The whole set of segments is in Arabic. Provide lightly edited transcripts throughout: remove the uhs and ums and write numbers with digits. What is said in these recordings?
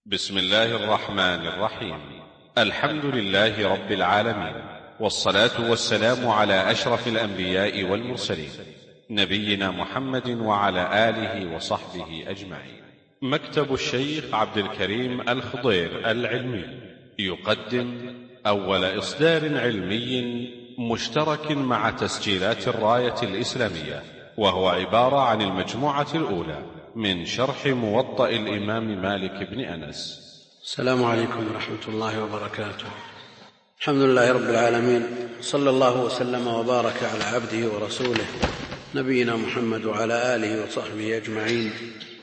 بسم الله الرحمن الرحيم. الحمد لله رب العالمين، والصلاة والسلام على أشرف الأنبياء والمرسلين، نبينا محمد وعلى آله وصحبه أجمعين. مكتب الشيخ عبد الكريم الخضير العلمي يقدم أول إصدار علمي مشترك مع تسجيلات الراية الإسلامية، وهو عبارة عن المجموعة الأولى من شرح موطأ الإمام مالك بن أنس. السلام عليكم ورحمة الله وبركاته. الحمد لله رب العالمين، صلى الله وسلم وبارك على عبده ورسوله نبينا محمد وعلى آله وصحبه أجمعين.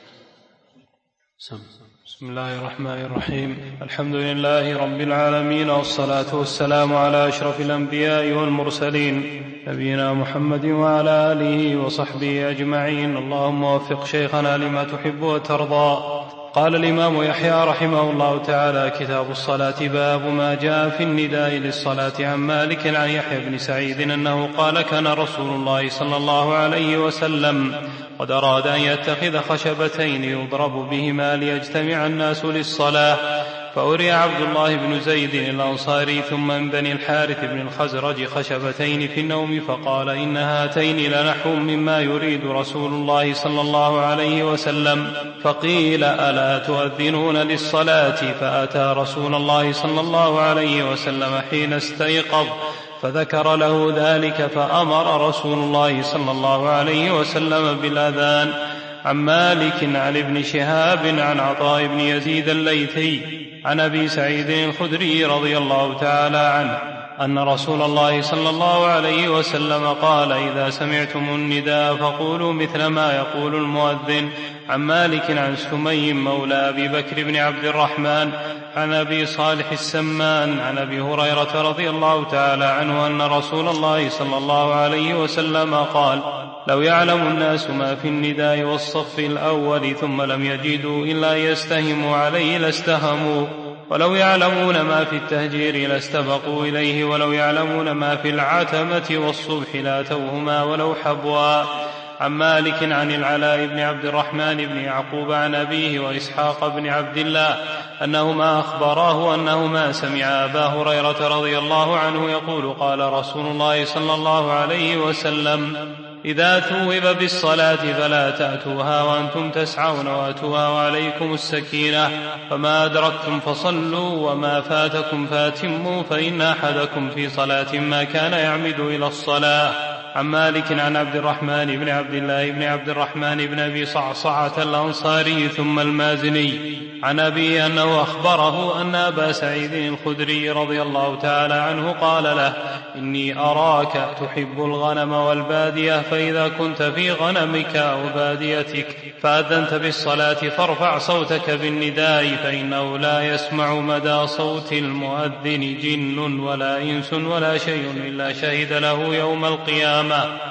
بسم الله الرحمن الرحيم. الحمد لله رب العالمين، والصلاة والسلام على أشرف الأنبياء والمرسلين نبينا محمد وعلى آله وصحبه أجمعين. اللهم وفق شيخنا لما تحب وترضى. قال الإمام يحيى رحمه الله تعالى: كتاب الصلاة، باب ما جاء في النداء للصلاة. عن مالك عن يحيى بن سعيد أنه قال: كان رسول الله صلى الله عليه وسلم قد أراد أن يتخذ خشبتين يضرب بهما ليجتمع الناس للصلاة، فأري عبد الله بن زيد الأنصاري ثم من بني الحارث بن الخزرج خشبتين في النوم، فقال: إن هاتين لنحو مما يريد رسول الله صلى الله عليه وسلم. فقيل: ألا تؤذنون للصلاة؟ فأتى رسول الله صلى الله عليه وسلم حين استيقظ فذكر له ذلك، فأمر رسول الله صلى الله عليه وسلم بالأذان. عن مالك عن ابن شهاب عن عطاء بن يزيد الليثي عن أبي سعيد الخدري رضي الله تعالى عنه أن رسول الله صلى الله عليه وسلم قال: إذا سمعتم النداء فقولوا مثل ما يقول المؤذن. عن مالك عن سمي مولى أبي بكر بن عبد الرحمن عن أبي صالح السمان عن أبي هريرة رضي الله تعالى عنه أن رسول الله صلى الله عليه وسلم قال: لو يعلم الناس ما في النداء والصف الأول ثم لم يجدوا إلا يستهموا عليه لاستهموا، ولو يعلمون ما في التهجير لاستبقوا إليه، ولو يعلمون ما في العتمة والصبح لاتوهما ولو حبوا. عن مالك عن العلاء بن عبد الرحمن بن يعقوب عن أبيه وإسحاق بن عبد الله أنهما أخبراه أنهما سمع أبا هريرة رضي الله عنه يقول: قال رسول الله صلى الله عليه وسلم: إذا ثوب بالصلاة فلا تأتوها وأنتم تسعون، وأتوها وعليكم السكينة، فما أدركتم فصلوا وما فاتكم فاتموا، فإن أحدكم في صلاة ما كان يعمد إلى الصلاة. عن مالك عن عبد الرحمن بن عبد الله بن عبد الرحمن بن أبي صعصعة الأنصاري ثم المازني عن أبي أنه أخبره أن أبا سعيد الخدري رضي الله تعالى عنه قال له: إني أراك تحب الغنم والبادية، فإذا كنت في غنمك أو باديتك فأذنت بالصلاة فارفع صوتك بالنداء، فإنه لا يسمع مدى صوت المؤذن جن ولا إنس ولا شيء إلا شهد له يوم القيامة.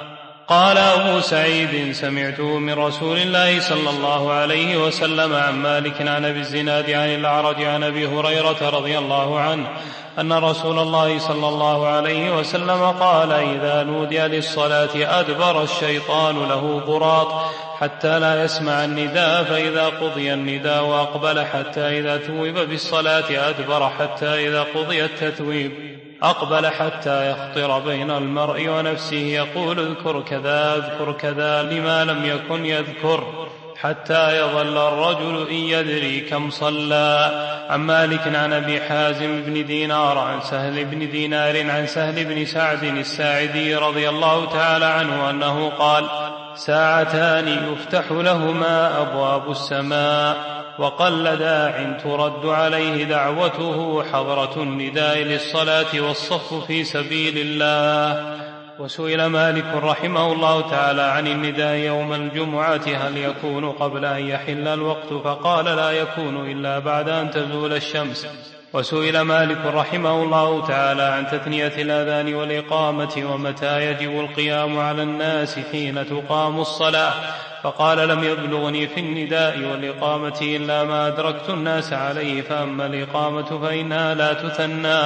قال أبو سعيد: سمعته من رسول الله صلى الله عليه وسلم. عن مالك عن أبي الزناد عن الأعرج عن أبي هريرة رضي الله عنه أن رسول الله صلى الله عليه وسلم قال: إذا نودي للصلاة أدبر الشيطان له ضراط حتى لا يسمع النداء، فإذا قضي النداء أقبل حتى إذا ثوب بالصلاة أدبر حتى إذا قضي التثويب أقبل حتى يخطر بين المرء ونفسه يقول: اذكر كذا اذكر كذا، لما لم يكن يذكر، حتى يظل الرجل إن يدري كم صلى. عن مالك عن أبي حازم بن دينار عن سهل بن دينار عن سهل بن سعد الساعدي رضي الله تعالى عنه أنه قال: ساعتان يفتح لهما أبواب السماء، وقل داع ترد عليه دعوته حضرة النداء للصلاة والصف في سبيل الله. وسئل مالك رحمه الله تعالى عن النداء يوم الجمعة هل يكون قبل أن يحل الوقت؟ فقال: لا يكون إلا بعد أن تزول الشمس. وسئل مالك رحمه الله تعالى عن تثنية الأذان والإقامة ومتى يجب القيام على الناس حين تقام الصلاة، فقال: لم يبلغني في النداء والإقامة إلا ما أدركت الناس عليه، فأما الإقامة فإنها لا تثنى،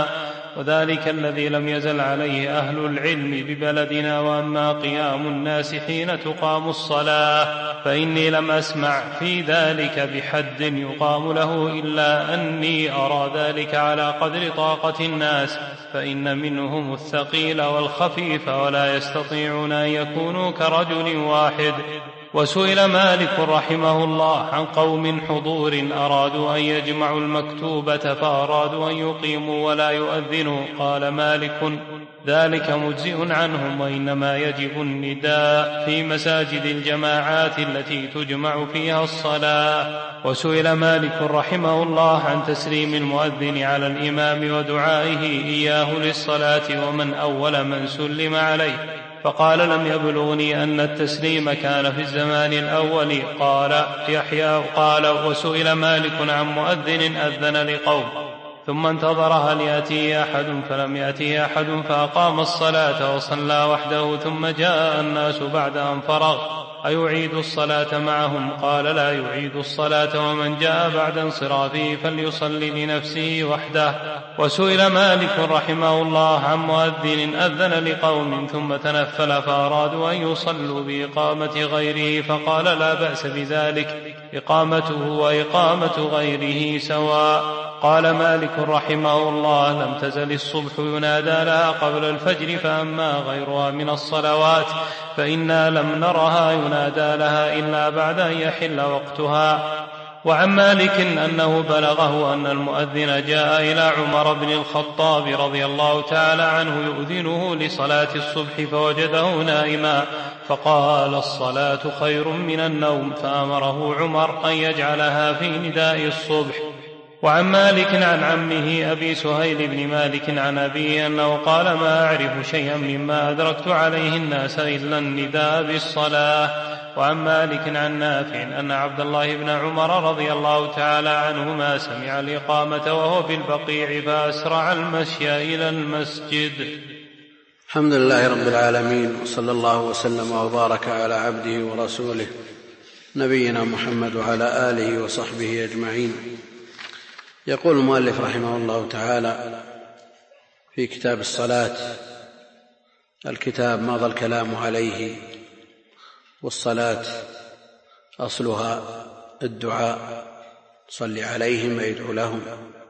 وذلك الذي لم يزل عليه أهل العلم ببلدنا. وأما قيام الناس حين تقام الصلاة فإني لم أسمع في ذلك بحد يقام له، إلا أني أرى ذلك على قدر طاقة الناس، فإن منهم الثقيل والخفيف ولا يستطيعون أن يكونوا كرجل واحد. وسئل مالك رحمه الله عن قوم حضور أرادوا أن يجمعوا المكتوبة فأرادوا أن يقيموا ولا يؤذنوا، قال مالك ذلك مجزئ عنهم، وإنما يجب النداء في مساجد الجماعات التي تجمع فيها الصلاة. وسئل مالك رحمه الله عن تسليم المؤذن على الإمام ودعائه إياه للصلاة ومن أول من سلم عليه، فقال لم يبلغني أن التسليم كان في الزمان الأول. قال يحيى قال وسئل مالك عن مؤذن أذن لقوم ثم انتظر هل يأتيه أحد فلم يأتيه أحد فأقام الصلاة وصلى وحده ثم جاء الناس بعد أن فرغ أيعيد الصلاة معهم؟ قال لا يعيد الصلاة، ومن جاء بعد انصرافه فليصلي لنفسه وحده. وسئل مالك رحمه الله عن مؤذن أذن لقوم ثم تنفل فأرادوا أن يصلوا بإقامة غيره، فقال لا بأس بذلك، إقامته وإقامة غيره سواء. قال مالك رحمه الله لم تزل الصبح ينادى لها قبل الفجر، فأما غيرها من الصلوات فإنا لم نرها ينادى لها إلا بعد أن يحل وقتها. وعن مالك أنه بلغه أن المؤذن جاء إلى عمر بن الخطاب رضي الله تعالى عنه يؤذنه لصلاة الصبح فوجده نائما، فقال الصلاة خير من النوم، فأمره عمر أن يجعلها في نداء الصبح. وعن مالك عن عمه أبي سهيل بن مالك عن أبيه أنه قال ما أعرف شيئا مما أدركت عليه الناس إلا النداء بالصلاة. وعن مالك عن نافع أن عبد الله بن عمر رضي الله تعالى عنهما سمع الإقامة وهو في البقيع فأسرع المشي إلى المسجد. الحمد لله رب العالمين، وصلى الله وسلم وبارك على عبده ورسوله نبينا محمد وعلى آله وصحبه أجمعين. يقول المؤلف رحمه الله تعالى في كتاب الصلاة، الكتاب مضى الكلام عليه، والصلاة أصلها الدعاء، صل عليهم ويدعو لهم،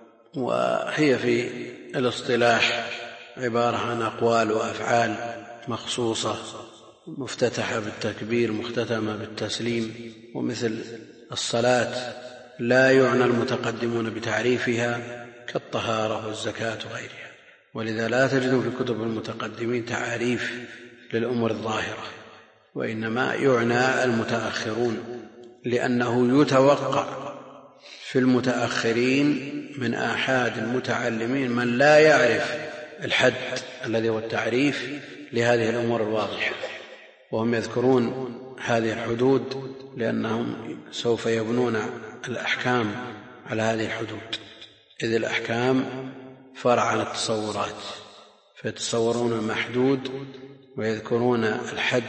وهي في الاصطلاح عبارة عن أقوال وأفعال مخصوصة مفتتحة بالتكبير مختتمة بالتسليم. ومثل الصلاة لا يعنى المتقدمون بتعريفها كالطهارة والزكاة وغيرها، ولذا لا تجد في كتب المتقدمين تعاريف للأمور الظاهرة، وإنما يعنى المتأخرون، لأنه يتوقع في المتأخرين من آحاد المتعلمين من لا يعرف الحد الذي هو التعريف لهذه الأمور الواضحة، وهم يذكرون هذه الحدود لأنهم سوف يبنون الأحكام على هذه الحدود، إذ الأحكام فرع عن التصورات، فيتصورون المحدود ويذكرون الحد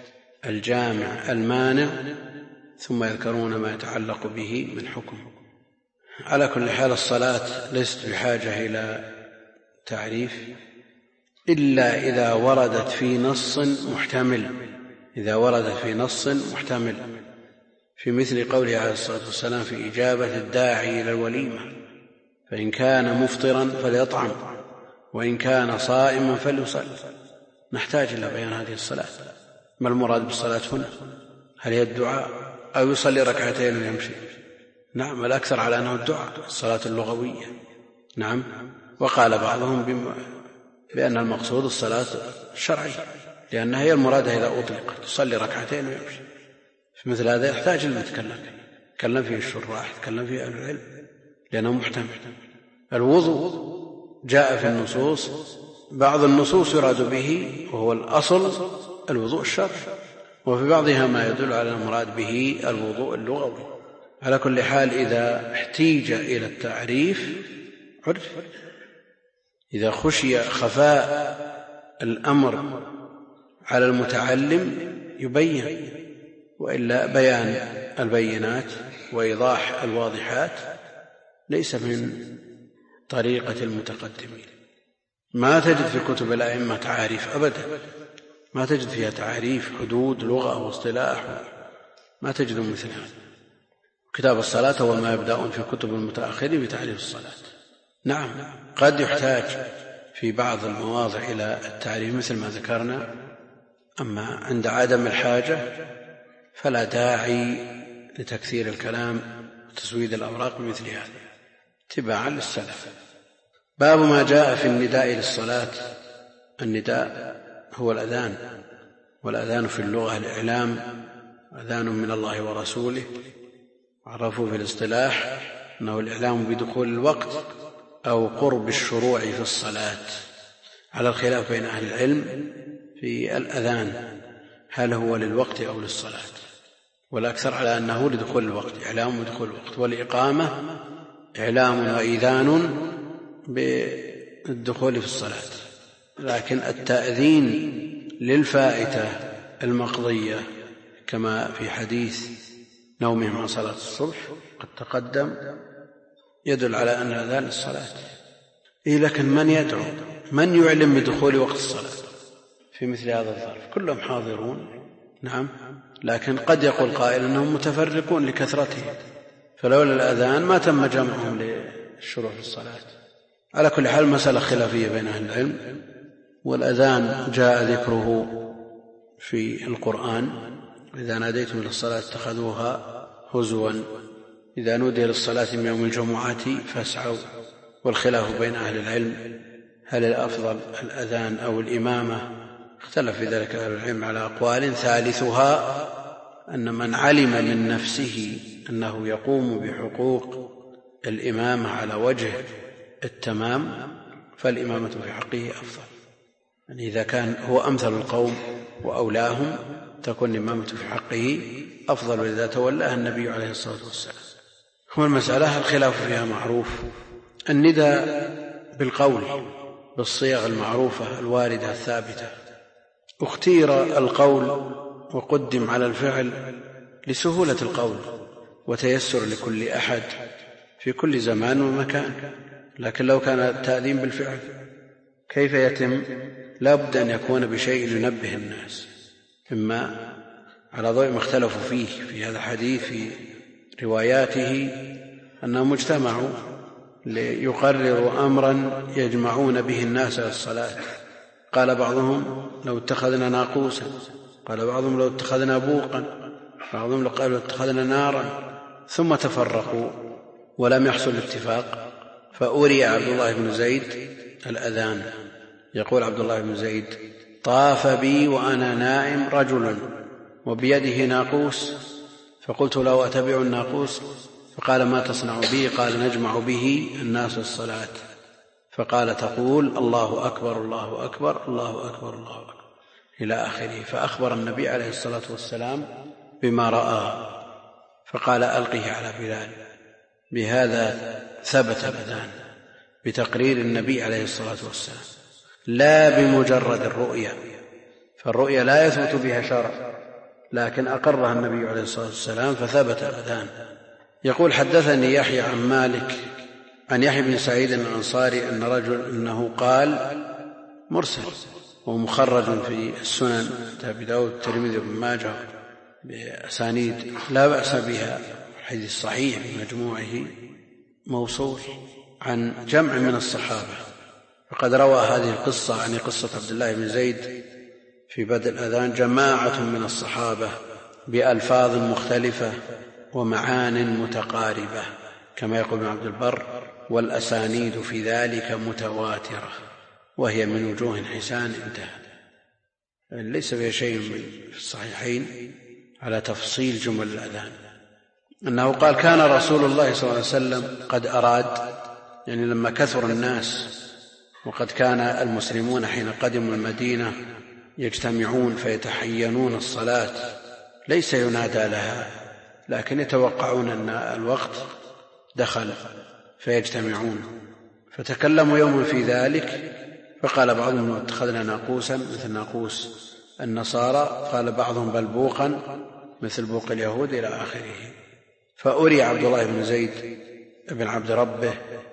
الجامع المانع، ثم يذكرون ما يتعلق به من حكم. على كل حال الصلاة ليست بحاجة إلى تعريف إلا إذا وردت في نص محتمل، إذا وردت في نص محتمل، في مثل قوله عليه الصلاة والسلام في إجابة الداعي إلى الوليمة، فإن كان مفطرا فليطعم وإن كان صائما فليصل. نحتاج إلى بيان هذه الصلاة، ما المراد بالصلاة هنا؟ هل هي الدعاء أو يصلي ركعتين ويمشي؟ نعم، الأكثر على أنه الدعاء، الصلاة اللغوية. نعم، وقال بعضهم بأن المقصود الصلاة الشرعية، لأنها هي المراد إذا أطلقت، تصلي ركعتين ويمشي. في مثل هذا يحتاج المتكلم، يتكلم فيه الشراح، يتكلم فيه أهل العلم، لأنه محتمل. الوضوء جاء في النصوص، بعض النصوص يراد به وهو الأصل الوضوء الشرعي، وفي بعضها ما يدل على المراد به الوضوء اللغوي. على كل حال إذا احتيج إلى التعريف عرف، إذا خشي خفاء الأمر على المتعلم يبين، وإلا بيان البينات وإيضاح الواضحات ليس من طريقة المتقدمين. ما تجد في كتب الأئمة تعاريف أبدا، ما تجد فيها تعاريف حدود لغة واصطلاح، ما تجد مثل هذا. كتاب الصلاة هو ما يبدأون في كتب المتأخرين بتعريف الصلاة. نعم قد يحتاج في بعض المواضع إلى التعريف مثل ما ذكرنا، أما عند عدم الحاجة فلا داعي لتكثير الكلام وتسويد الأوراق بمثل هذا اتباعا للسلف. باب ما جاء في النداء للصلاة. النداء هو الأذان، والأذان في اللغة الإعلام، أذان من الله ورسوله. عرفوا في الاصطلاح أنه الإعلام بدخول الوقت أو قرب الشروع في الصلاة، على الخلاف بين أهل العلم في الأذان هل هو للوقت أو للصلاة، والأكثر على أنه لدخول الوقت، إعلام بدخول الوقت. والإقامة إعلام وإذان بالدخول في الصلاة. لكن التأذين للفائتة المقضية كما في حديث نومهم عن صلاة الصبح قد تقدم يدل على أن الأذان للصلاة. لكن من يدعو، من يعلم بدخول وقت الصلاة في مثل هذا الظرف؟ كلهم حاضرون نعم، لكن قد يقول قائل أنهم متفرقون لكثرتهم، فلولا الأذان ما تم جمعهم للشروع في الصلاة. على كل حال مسألة خلافية بين أهل العلم. والأذان جاء ذكره في القرآن: إذا ناديتم للصلاة اتخذوها هزوا، إذا نودي للصلاة من يوم الجمعة فاسعوا. والخلاف بين أهل العلم هل الأفضل الأذان أو الإمامة؟ اختلف في ذلك أهل العلم على أقوال، ثالثها أن من علم من نفسه أنه يقوم بحقوق الإمامة على وجه التمام فالإمامة في حقه أفضل. يعني إذا كان هو أمثل القوم وأولاهم تكون الإمامة في حقه أفضل، وإذا تولاها النبي عليه الصلاة والسلام. هو المسألة الخلاف فيها معروف. النداء بالقول بالصيغ المعروفة الواردة الثابتة، اختير القول وقدم على الفعل لسهولة القول وتيسر لكل أحد في كل زمان ومكان. لكن لو كان التأذين بالفعل كيف يتم؟ لا بد أن يكون بشيء ينبه الناس، إما على ضوء ما اختلفوا فيه في هذا الحديث في رواياته أنهم اجتمعوا ليقرروا أمرا يجمعون به الناس على الصلاة. قال بعضهم لو اتخذنا ناقوسا، قال بعضهم لو اتخذنا بوقا، بعضهم قال لو اتخذنا نارا، ثم تفرقوا ولم يحصل اتفاق. فأري عبد الله بن زيد الأذان، يقول عبد الله بن زيد: طاف بي وأنا نائم رجل وبيده ناقوس، فقلت له أتبع الناقوس؟ فقال ما تصنع به؟ قال نجمع به الناس الصلاة. فقال تقول الله أكبر الله أكبر الله أكبر الله أكبر إلى آخره. فأخبر النبي عليه الصلاة والسلام بما رأى، فقال ألقه على بلال. بهذا ثبت الأذان بتقرير النبي عليه الصلاة والسلام لا بمجرد الرؤيا، فالرؤيا لا يثبت بها شرع، لكن أقرها النبي عليه الصلاة والسلام فثبت الأذان. يقول حدثني يحيى عن مالك عن يحيى بن سعيد الأنصاري أن رجل أنه قال مرسل ومخرج في السنن أبي داود الترمذي وابن ماجه بأسانيد لا بأس بها، الحديث صحيح بمجموعه موصول عن جمع من الصحابة. فقد روى هذه القصة عن قصة عبد الله بن زيد في بدء الأذان جماعة من الصحابة بألفاظ مختلفة ومعان متقاربة كما يقول ابن عبد البر: والأسانيد في ذلك متواترة وهي من وجوه حسان. انتهى. ليس فيها شيء في الصحيحين على تفصيل جمل الأذان. أنه قال كان رسول الله صلى الله عليه وسلم قد أراد، يعني لما كثر الناس وقد كان المسلمون حين قدموا المدينة يجتمعون فيتحينون الصلاة ليس ينادى لها، لكن يتوقعون أن الوقت دخل فيجتمعون. فتكلموا يوم في ذلك فقال بعضهم اتخذنا ناقوسا مثل ناقوس النصارى، قال بعضهم بل بوقا مثل بوق اليهود إلى آخره. فأري عبد الله بن زيد بن عبد ربه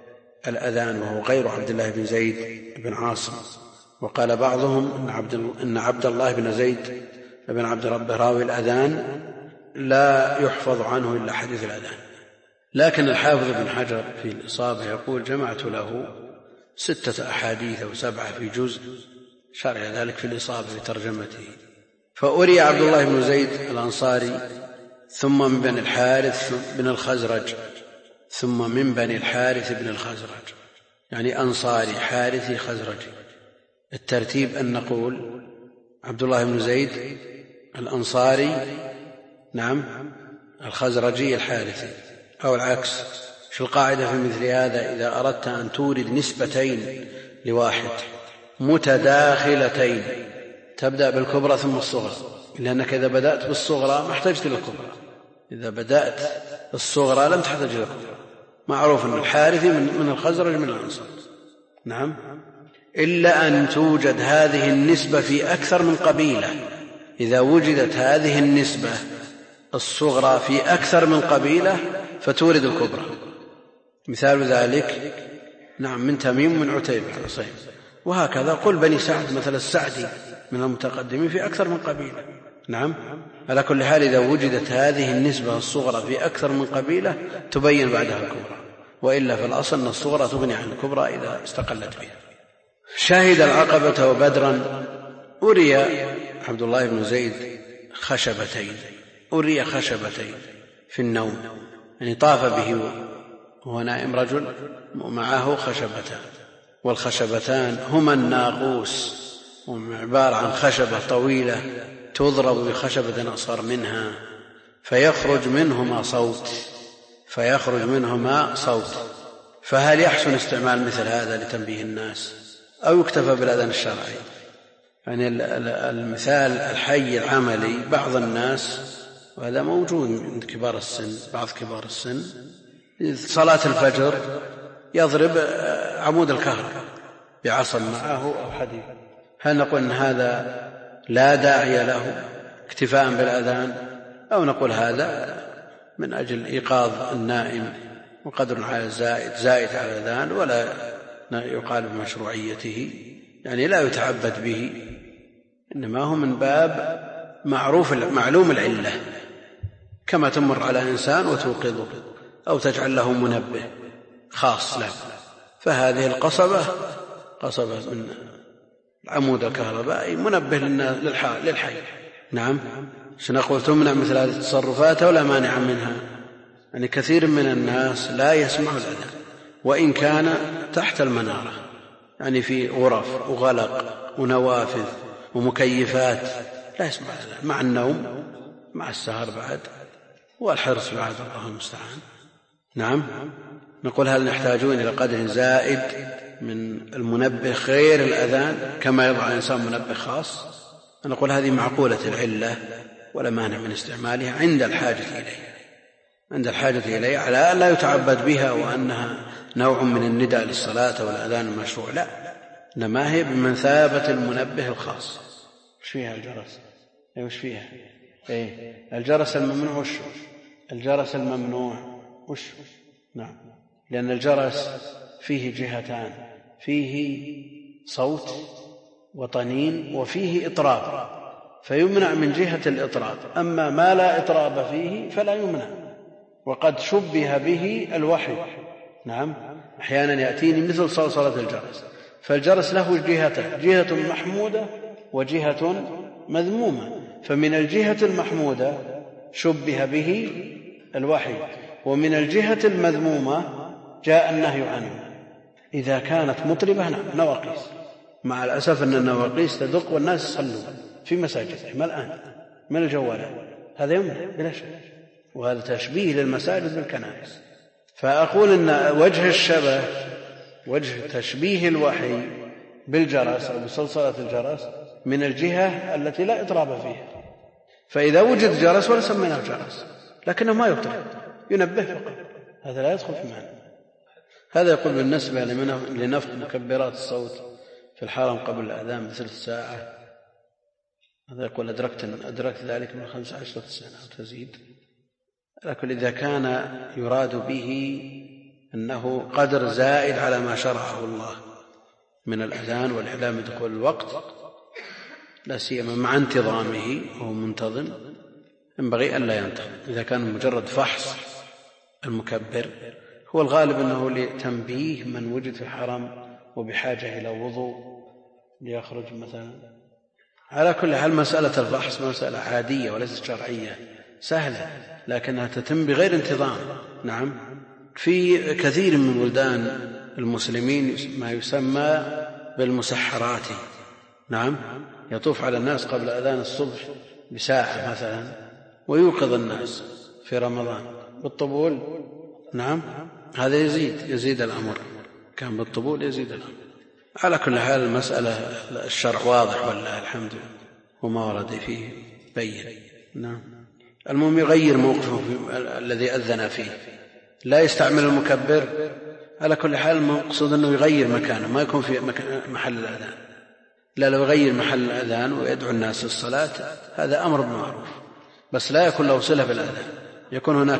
الأذان وهو غير عبد الله بن زيد بن عاصم. وقال بعضهم إن عبد الله بن زيد بن عبد ربه راوي الأذان لا يحفظ عنه إلا حديث الأذان. لكن الحافظ بن حجر في الإصابة يقول جمعت له 6 أحاديث أو 7 في جزء، شرع ذلك في الإصابة في ترجمته. فأري عبد الله بن زيد الأنصاري ثم من بني الحارث بن الخزرج ثم من بني الحارث بن الخزرج، يعني أنصاري حارثي خزرجي. الترتيب أن نقول عبد الله بن زيد الأنصاري نعم الخزرجي الحارثي، أو العكس. في القاعدة في مثل هذا إذا أردت أن تورد نسبتين لواحد متداخلتين تبدأ بالكبرى ثم الصغرى، لأنك إذا بدأت بالصغرى ما احتجت للكبرى، إذا بدأت الصغرى لم تحتاج للكبرى. معروف أن الحارثي من الخزرج من الأنصار نعم، إلا أن توجد هذه النسبة في أكثر من قبيلة. إذا وجدت هذه النسبة الصغرى في أكثر من قبيلة فتورد الكبرى. مثال ذلك نعم من تميم من عتيبة العصيم، وهكذا قل بني سعد مثل السعدي من المتقدمين في أكثر من قبيلة نعم. على كل حال إذا وجدت هذه النسبة الصغرى في أكثر من قبيلة تبين بعدها الكبرى، وإلا في الأصل أن الصغرى تغني عن الكبرى إذا استقلت بها. شهد العقبة وبدرا. أري عبد الله بن زيد خشبتين، أري خشبتين في النوم، يعني طاف به وهو نائم رجل ومعه خشبتان، والخشبتان هما الناقوس، وهم عبارة عن خشبة طويلة تضرب بخشبة أصغر منها فيخرج منهما صوت. فهل يحسن استعمال مثل هذا لتنبيه الناس أو يكتفى بالأذان الشرعي؟ يعني المثال الحي العملي بعض الناس، وهذا موجود عند كبار السن، بعض كبار السن صلاة الفجر يضرب عمود الكهرباء بعصا معه أو حديد. هل نقول أن هذا لا داعي له اكتفاء بالأذان، أو نقول هذا من أجل إيقاظ النائم وقدر على زائد على الأذان ولا يقال بمشروعيته، يعني لا يتعبد به، إنما هو من باب معلوم العلة، كما تمر على إنسان وتوقظه أو تجعل له منبه خاص له. فهذه القصبة من العمود الكهربائي منبه للحي نعم. سنقول تمنع مثل هذه التصرفات ولا مانع منها؟ يعني كثير من الناس لا يسمع الأذان وإن كان تحت المنارة، يعني في غرف وغلق ونوافذ ومكيفات لا يسمع الأذان، مع النوم مع السهر بعد والحرص بعد، الله المستعان نعم. نقول هل نحتاجون إلى قدر زائد من المنبه غير الأذان كما يضع الإنسان منبه خاص؟ نقول هذه معقولة العلة ولا مانع من استعمالها عند الحاجة إليها على أن لا يتعبد بها وأنها نوع من النداء للصلاة والأذان المشروع، لا، إنما هي بمثابة المنبه الخاص. وش فيها الجرس؟ وش فيها الجرس الممنوع؟ الجرس الممنوع وش؟ نعم، لأن الجرس فيه جهتان، فيه صوت وطنين وفيه إطراب، فيمنع من جهة الإطراب. أما ما لا إطراب فيه فلا يمنع، وقد شبه به الوحي نعم. أحيانا يأتيني مثل صلصلة الجرس، فالجرس له جهتان، جهة محمودة وجهة مذمومة، فمن الجهة المحمودة شبه به الوحي، ومن الجهة المذمومة جاء النهي عنه. إذا كانت مطربة نواقيس، مع الأسف أن النواقيس تدق والناس يصلون في مساجدهم الآن من الجوالات، هذا يمنع بلا شك، وهذا تشبيه للمساجد بالكنائس. فأقول أن وجه الشبه، وجه تشبيه الوحي بالجرس أو بصلصلة الجرس من الجهة التي لا إطراب فيها. فإذا وجد جرس ولا سميناه جرس لكنه ما يطرب، ينبه فقط، هذا لا يدخل في معنى. هذا يقول بالنسبة لنفخ مكبرات الصوت في الحرم قبل الأذان بثلث ساعة، هذا يقول أدركت ذلك من 15 سنة أو تزيد. لكن إذا كان يراد به أنه قدر زائد على ما شرعه الله من الأذان والإعلام بدخول الوقت، لا سيما مع انتظامه وهو منتظم، ينبغي ألا ينتظم. إذا كان مجرد فحص المكبر، هو الغالب أنه لتنبيه من وجد في الحرم وبحاجة إلى وضوء ليخرج مثلا. على كل حال مسألة الفحص مسألة عادية وليست شرعية، سهلة، لكنها تتم بغير انتظام. نعم، في كثير من بلدان المسلمين ما يسمى بالمسحرات. نعم، يطوف على الناس قبل أذان الصبح بساعة مثلا ويوقظ الناس في رمضان بالطبول. نعم، هذا يزيد الأمر، كان بالطبول يزيد الأمر. على كل حال المسألة الشرع واضح والله الحمد، وما ورد فيه بين. نعم، المهم يغير موقفه الذي أذن فيه، لا يستعمل المكبر. على كل حال المقصود أنه يغير مكانه، ما يكون في محل الأذان، لا، لو يغير محل الأذان ويدعو الناس للصلاة هذا أمر بالمعروف، بس لا يكون له صلة بالأذان، يكون هناك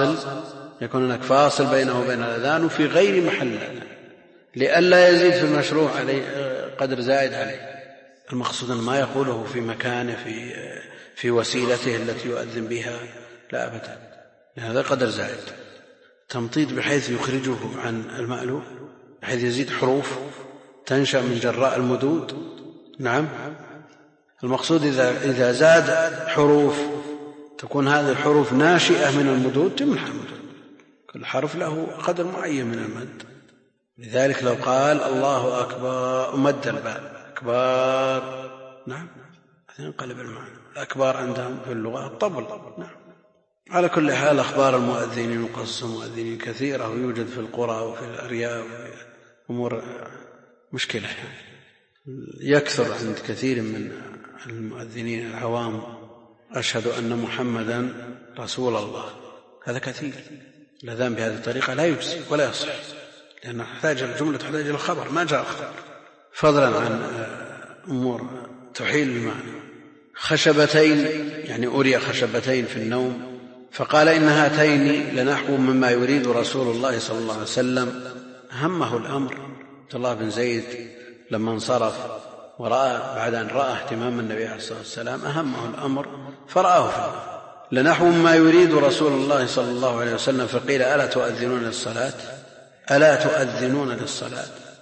فاصل بينه وبين الأذان وفي غير محل الأذان، لئلا يزيد في المشروع عليه قدر زائد عليه. المقصود أن ما يقوله في مكانه في وسيلته التي يؤذن بها، لا أبدا، هذا قدر زائد. تمطيط بحيث يخرجه عن المألوف، بحيث يزيد حروف تنشأ من جراء المدود. نعم، المقصود إذا زاد حروف تكون هذه الحروف ناشئة من المدود تمنح المدود، كل حرف له قدر معين من المد. لذلك لو قال الله أكبر مد الباء أكبر، نعم، ينقلب المعنى. الأكبر عندهم في اللغة الطبل. نعم، على كل حال أخبار المؤذنين وقصص المؤذنين كثيرة، ويوجد في القرى وفي الأرياف أمور مشكلة، يكثر عند كثير من المؤذنين العوام أشهد أن محمدا رسول الله، هذا كثير. الأذان بهذه الطريقة لا يجزي ولا يصح، لأنه الجملة تحتاج إلى الخبر، ما جاء الخبر، فضلا عن أمور تحيل المعنى. خشبتين، يعني أري خشبتين في النوم، فقال إن هاتين لنحو مما يريد رسول الله صلى الله عليه وسلم. همه الأمر. عبد الله بن زيد لما انصرف ورأى بعد أن رأى اهتمام النبي عليه الصلاة والسلام أهمه الأمر فرآه فيه. لنحو مما يريد رسول الله صلى الله عليه وسلم، فقيل ألا تؤذنون للصلاة؟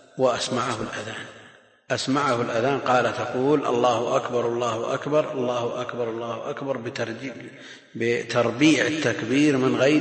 وأسمعه الأذان قال تقول الله أكبر الله أكبر الله أكبر الله أكبر بتربيع التكبير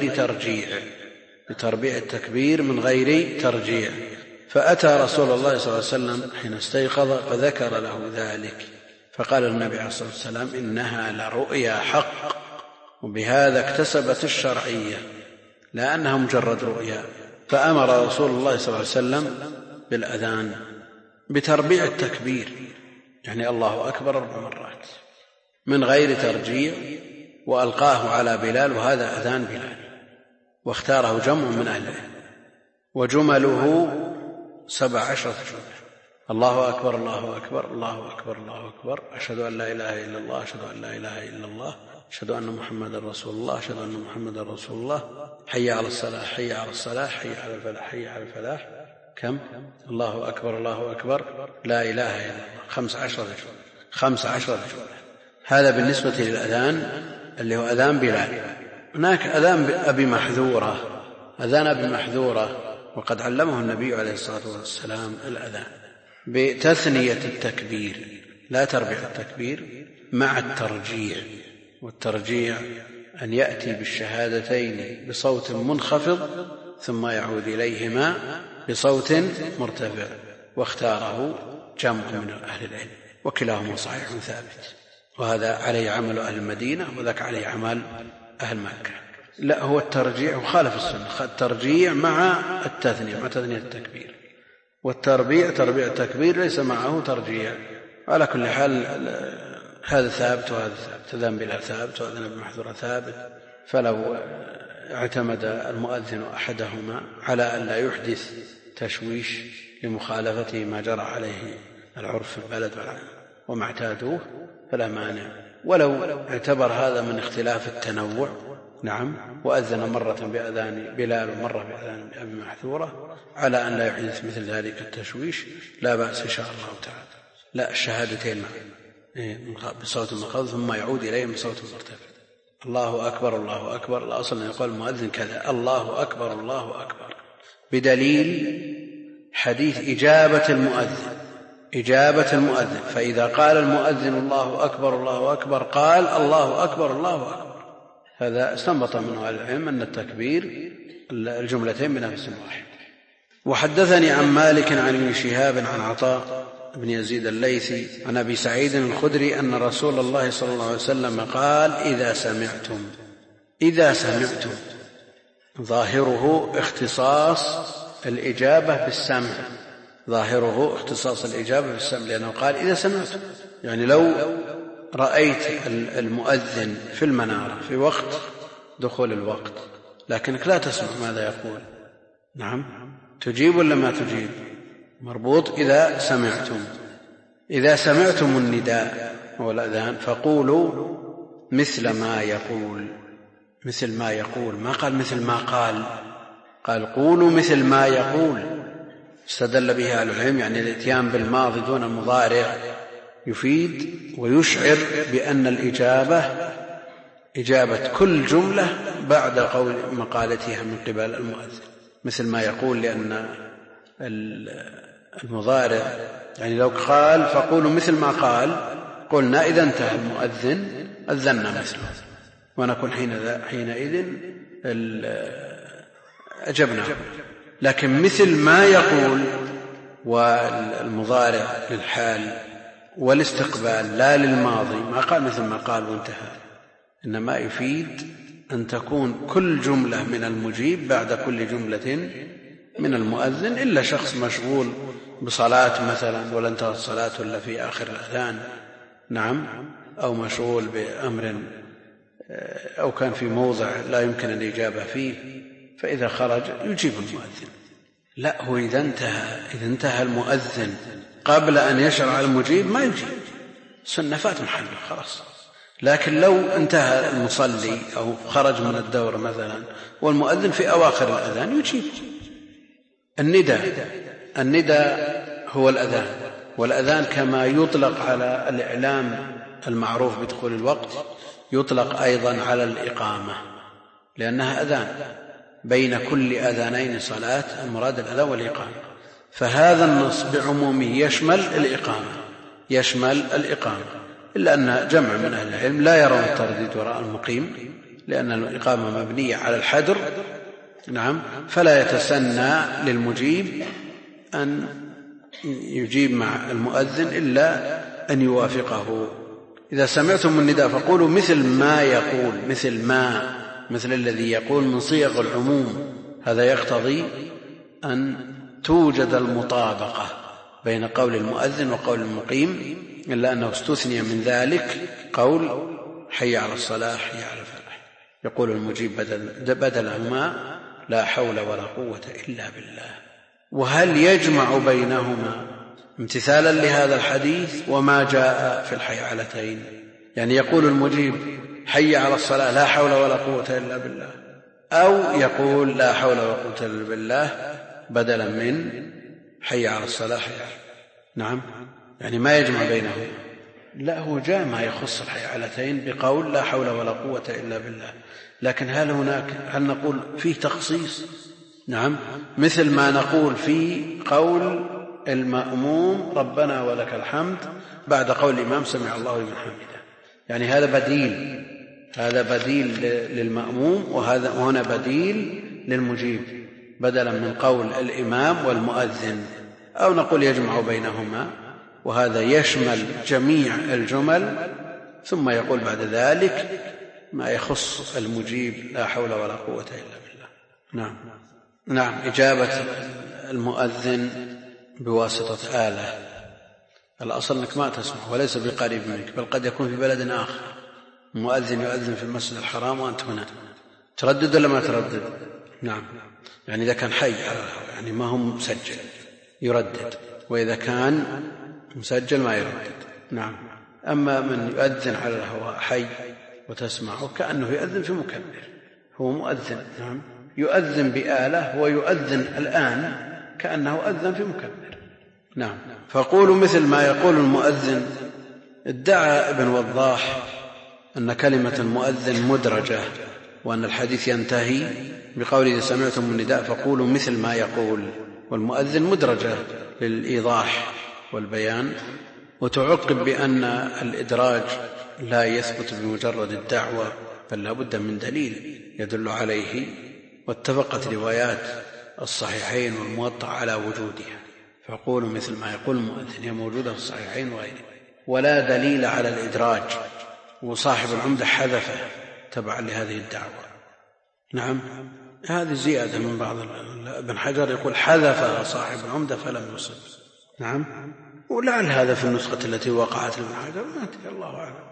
من غير ترجيع. فأتى رسول الله صلى الله عليه وسلم حين استيقظ فذكر له ذلك، فقال النبي عليه الصلاة والسلام إنها لرؤيا حق، وبهذا اكتسبت الشرعية، لا أنها مجرد رؤيا. فأمر رسول الله صلى الله عليه وسلم بالأذان بتربيع التكبير، يعني الله أكبر 4 مرات من غير ترجيع، وألقاه على بلال، وهذا أذان بلال، واختاره جمع من أهله، وجمله 17 جملة: الله أكبر الله أكبر الله أكبر الله أكبر، أشهد أن لا إله إلا الله أشهد أن لا إله إلا الله أشهد أن محمدا رسول الله أشهد أن محمدا رسول الله، حي على الصلاة حي على الصلاة حي على الفلاح حي على الفلاح. كم؟ الله أكبر الله أكبر لا إله إلا الله 15 جملة. هذا بالنسبة للأذان اللي هو أذان بلال. هناك أذان أبي محذورة، وقد علمه النبي عليه الصلاة والسلام الأذان بتثنية التكبير، لا تربيع التكبير، مع الترجيع. والترجيع أن يأتي بالشهادتين بصوت منخفض ثم يعود إليهما بصوت مرتفع، واختاره جمع من أهل العلم، وكلاهما صحيح ثابت، وهذا عليه عمل أهل المدينة وذاك عليه عمل أهل مكة. لا، هو الترجيع وخالف السنة، الترجيع مع التثنية، مع تثنية التكبير، والتربيع تربيع التكبير ليس معه ترجيع. على كل حال هذا ثابت وهذا ثابت، أذان بلال ثابت وأذان أبي محذورة ثابت، فلو اعتمد المؤذن أحدهما على أن لا يحدث تشويش لمخالفته ما جرى عليه العرف في البلد وما اعتادوه فلا مانع، ولو اعتبر هذا من اختلاف التنوع، نعم. وأذن مرة بأذان بلال ومرة بأذان أبي محذورة على أن لا يحدث مثل ذلك التشويش لا بأس إن شاء الله تعالى. لا، الشهادتين بصوت منخفض ثم يعود إليه بصوت مرتفع. الله أكبر الله أكبر. الأصل أن يقول المؤذن كذا الله أكبر الله أكبر، بدليل حديث إجابة المؤذن. فإذا قال المؤذن الله أكبر الله أكبر قال الله أكبر الله أكبر. هذا استنبط منه أهل العلم أن التكبير الجملتين بنفس واحد. وحدثني عن مالك عن ابن شهاب عن عطاء بن يزيد الليثي عن أبي سعيد الخدري أن رسول الله صلى الله عليه وسلم قال إذا سمعتم ظاهره اختصاص الإجابة بالسمع، لأنه قال إذا سمعتم، يعني لو رأيت المؤذن في المنارة في وقت دخول الوقت لكنك لا تسمع ماذا يقول، نعم، تجيب ولا ما تجيب؟ مربوط إذا سمعتم النداء والأذان فقولوا مثل ما يقول، ما قال مثل ما قال قولوا مثل ما يقول. استدل بها أهل العلم، يعني الاتيان بالماضي دون المضارع يفيد ويشعر بأن الإجابة إجابة كل جملة بعد قول مقالتها من قبل المؤذن مثل ما يقول، لأن المضارع يعني لو قال فقولوا مثل ما قال قلنا إذا انتهى المؤذن أذنا مثله ونكون حينئذ أجبنا. لكن مثل ما يقول والمضارع للحال والاستقبال لا للماضي، ما قال مثل ما قال وانتهى، إنما يفيد أن تكون كل جملة من المجيب بعد كل جملة من المؤذن، إلا شخص مشغول بصلاة مثلا ولا انتهت الصلاة إلا في آخر الأذان، نعم، أو مشغول بأمر أو كان في موضع لا يمكن الإجابة فيه، فإذا خرج يجيب المؤذن. لا، هو إذا انتهى المؤذن قبل أن يشرع المجيب ما يجيب، سنة فات محله خلاص. لكن لو انتهى المصلي أو خرج من الدورة مثلا والمؤذن في أواخر الأذان يجيب. النداء هو الأذان، والأذان كما يطلق على الإعلام المعروف بدخول الوقت يطلق أيضا على الإقامة، لأنها أذان، بين كل أذانين صلاة، المراد الأذان والإقامة. فهذا النص بعمومه يشمل الإقامة، إلا أن جمع من أهل العلم لا يرون الترديد وراء المقيم، لأن الإقامة مبنية على الحدر، نعم، فلا يتسنى للمجيب أن يجيب مع المؤذن إلا أن يوافقه. إذا سمعتم النداء فقولوا مثل ما يقول، مثل الذي يقول من صيغ العموم. هذا يقتضي أن توجد المطابقة بين قول المؤذن وقول المقيم، إلا أنه استثني من ذلك قول حي على الصلاة حي على الفلاح، يقول المجيب بدلهما لا حول ولا قوة إلا بالله. وهل يجمع بينهما امتثالا لهذا الحديث وما جاء في الحيعلتين؟ يعني يقول المجيب حي على الصلاة لا حول ولا قوة إلا بالله، أو يقول لا حول ولا قوة إلا بالله بدلا من حي على الصلاة نعم، يعني ما يجمع بينهما. لا، هو جاء ما يخص الحيعلتين بقول لا حول ولا قوة إلا بالله، لكن هل نقول فيه تخصيص؟ نعم، مثل ما نقول في قول المأموم ربنا ولك الحمد بعد قول الإمام سمع الله لمن حمده، يعني هذا بديل للمأموم، وهنا بديل للمجيب بدلا من قول الإمام والمؤذن. أو نقول يجمع بينهما، وهذا يشمل جميع الجمل، ثم يقول بعد ذلك ما يخص المجيب لا حول ولا قوة إلا بالله. نعم، إجابة المؤذن بواسطة آلة، الأصل أنك ما تسمع وليس بقريب منك، بل قد يكون في بلد آخر، المؤذن يؤذن في المسجد الحرام وأنت هنا، تردد ولا ما تردد؟ نعم، يعني إذا كان حي يعني ما هو مسجل يردد، وإذا كان مسجل ما يردد. نعم. أما من يؤذن على الهواء حي وتسمعه كأنه يؤذن في مكبر، هو مؤذن. نعم، يؤذن بآلة ويؤذن الآن كأنه أذن في مكبر. نعم. فقولوا مثل ما يقول المؤذن. ادعى ابن وضاح أن كلمة المؤذن مدرجة، وأن الحديث ينتهي بقوله إذا سمعتم النداء فقولوا مثل ما يقول، والمؤذن مدرجة للإيضاح والبيان. وتعقب بأن الإدراج لا يثبت بمجرد الدعوة، بل لا بد من دليل يدل عليه، واتفقت روايات الصحيحين والموطأ على وجودها. فقولوا مثل ما يقول المؤذن هي موجودة في الصحيحين وغيره، ولا دليل على الإدراج، وصاحب العمدة حذفه تبعا لهذه الدعوة. نعم، هذه زيادة من بعض ابن حجر يقول حذفها صاحب العمدة فلم يصب. نعم، ولعل هذا في النسخة التي وقعت لابن حجر، ما أدري، الله أعلم.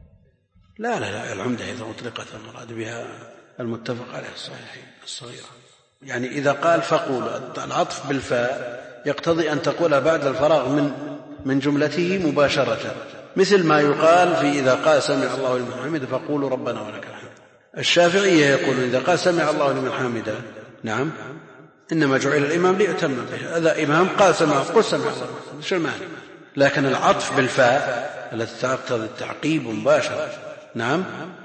لا العمدة إذا أطلقت المراد بها المتفق عليه الصحيحين الصغيرة. يعني إذا قال فقول، العطف بالفاء يقتضي أن تقولها بعد الفراغ من جملته مباشرة، مثل ما يقال في إذا قال سمع الله لمن حمده فقولوا ربنا ولك الحمد. الشافعية يقول إذا قال سمع الله لمن حمده، نعم، إنما جعل الإمام ليؤتم به، هذا إمام قال سمع، قل سمع الله شو المعنى. لكن العطف بالفاء التي تقتضي التعقيب مباشرة، نعم،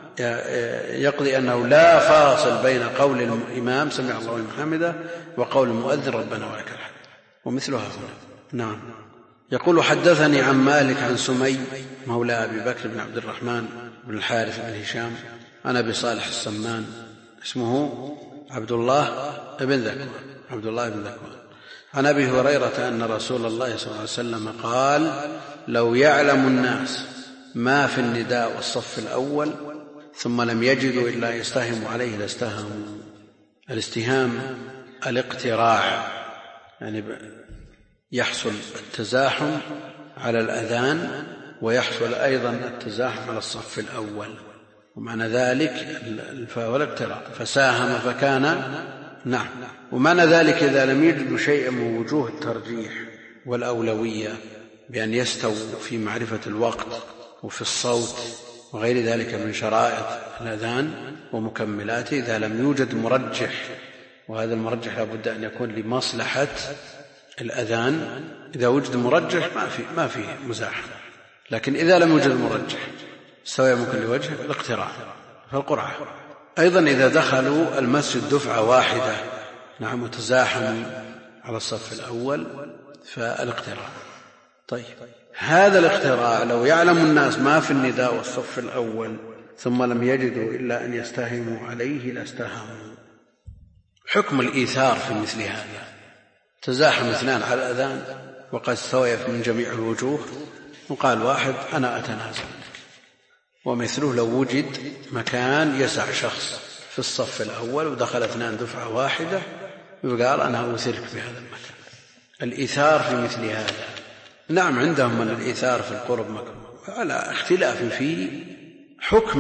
يقضي أنه لا فاصل بين قول الإمام سمع الله لمن حمده وقول المؤذن ربنا ولك الحمد، ومثلها هنا. نعم. يقول حدثني عن مالك عن سمي مولى أبي بكر بن عبد الرحمن بن الحارث بن هشام عن أبي صالح السمان اسمه عبد الله بن ذكوان عن أبي هريرة أن رسول الله صلى الله عليه وسلم قال لو يعلم الناس ما في النداء والصف الأول ثم لم يجدوا إلا يستهموا عليه لاستهموا. الاستهام الاقتراع، يعني يحصل التزاحم على الأذان ويحصل أيضا التزاحم على الصف الأول، ومعنى ذلك الفاء والاقتراع فساهم فكان. نعم. ومعنى ذلك إذا لم يجدوا شيئا من وجوه الترجيح والأولوية بأن يستووا في معرفة الوقت وفي الصوت وغير ذلك من شرائط الأذان ومكملاته، إذا لم يوجد مرجح، وهذا المرجح لابد أن يكون لمصلحة الأذان، إذا وجد مرجح ما في مزاحمة. لكن إذا لم يوجد مرجح استوى ممكن لوجه الاقتراع فالقرعة. أيضا إذا دخلوا المسجد دفعة واحدة، نعم، وتزاحموا على الصف الأول فالاقتراع. طيب، هذا الاقتراع لو يعلم الناس ما في النداء والصف الأول ثم لم يجدوا إلا أن يستهموا عليه لاستهموا. حكم الإيثار في مثل هذا، تزاحم اثنان على الأذان وقد استوى من جميع الوجوه، وقال واحد أنا أتنازل، ومثله لو وجد مكان يسع شخص في الصف الأول ودخل اثنان دفعة واحدة وقال أنا أوثرك في هذا المكان. الإيثار في مثل هذا، نعم، عندهم من الإيثار في القرب مكروه على اختلاف في حكم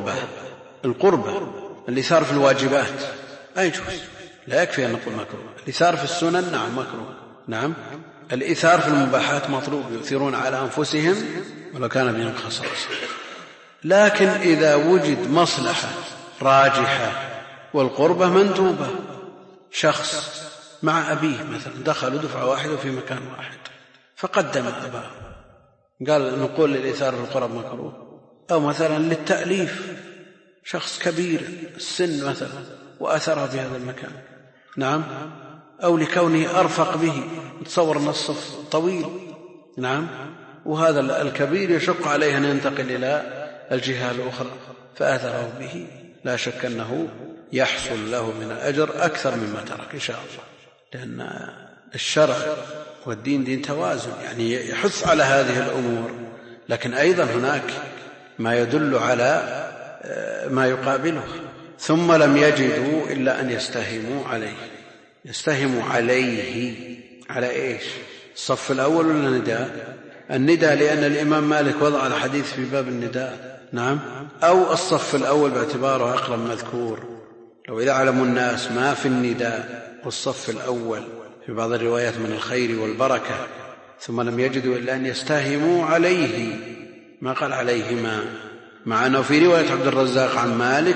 القربة. الإيثار في الواجبات لا يجوز، لا يكفي أن نقول مكروه. الإيثار في السنن نعم مكروه، نعم. الإيثار في المباحات مطلوب، يؤثرون على أنفسهم ولو كان بهم خصاصة. لكن إذا وجد مصلحة راجحة والقربة مندوبة، شخص مع أبيه مثلا دخلوا دفعة واحدة في مكان واحد فقدم أباه، قال نقول للإيثار في القرب مكروه. أو مثلا للتأليف، شخص كبير السن مثلا وأثره في هذا المكان، نعم. أو لكونه أرفق به، تصور أن الصف طويل، نعم، وهذا الكبير يشق عليه أن ينتقل إلى الجهة الأخرى فأثره به، لا شك أنه يحصل له من الأجر أكثر مما ترك إن شاء الله، لأن الشرع والدين دين توازن، يعني يحث على هذه الأمور، لكن أيضا هناك ما يدل على ما يقابله. ثم لم يجدوا إلا أن يستهموا عليه. يستهموا عليه على إيش؟ الصف الأول ولا النداء؟ النداء، لأن الإمام مالك وضع الحديث في باب النداء، نعم. أو الصف الأول باعتباره أقرب مذكور. لو إذا علموا الناس ما في النداء والصف الأول في بعض الروايات من الخير والبركة ثم لم يجدوا إلا أن يستهموا عليه، ما قال عليهما، مع أنه في رواية عبد الرزاق عن مالك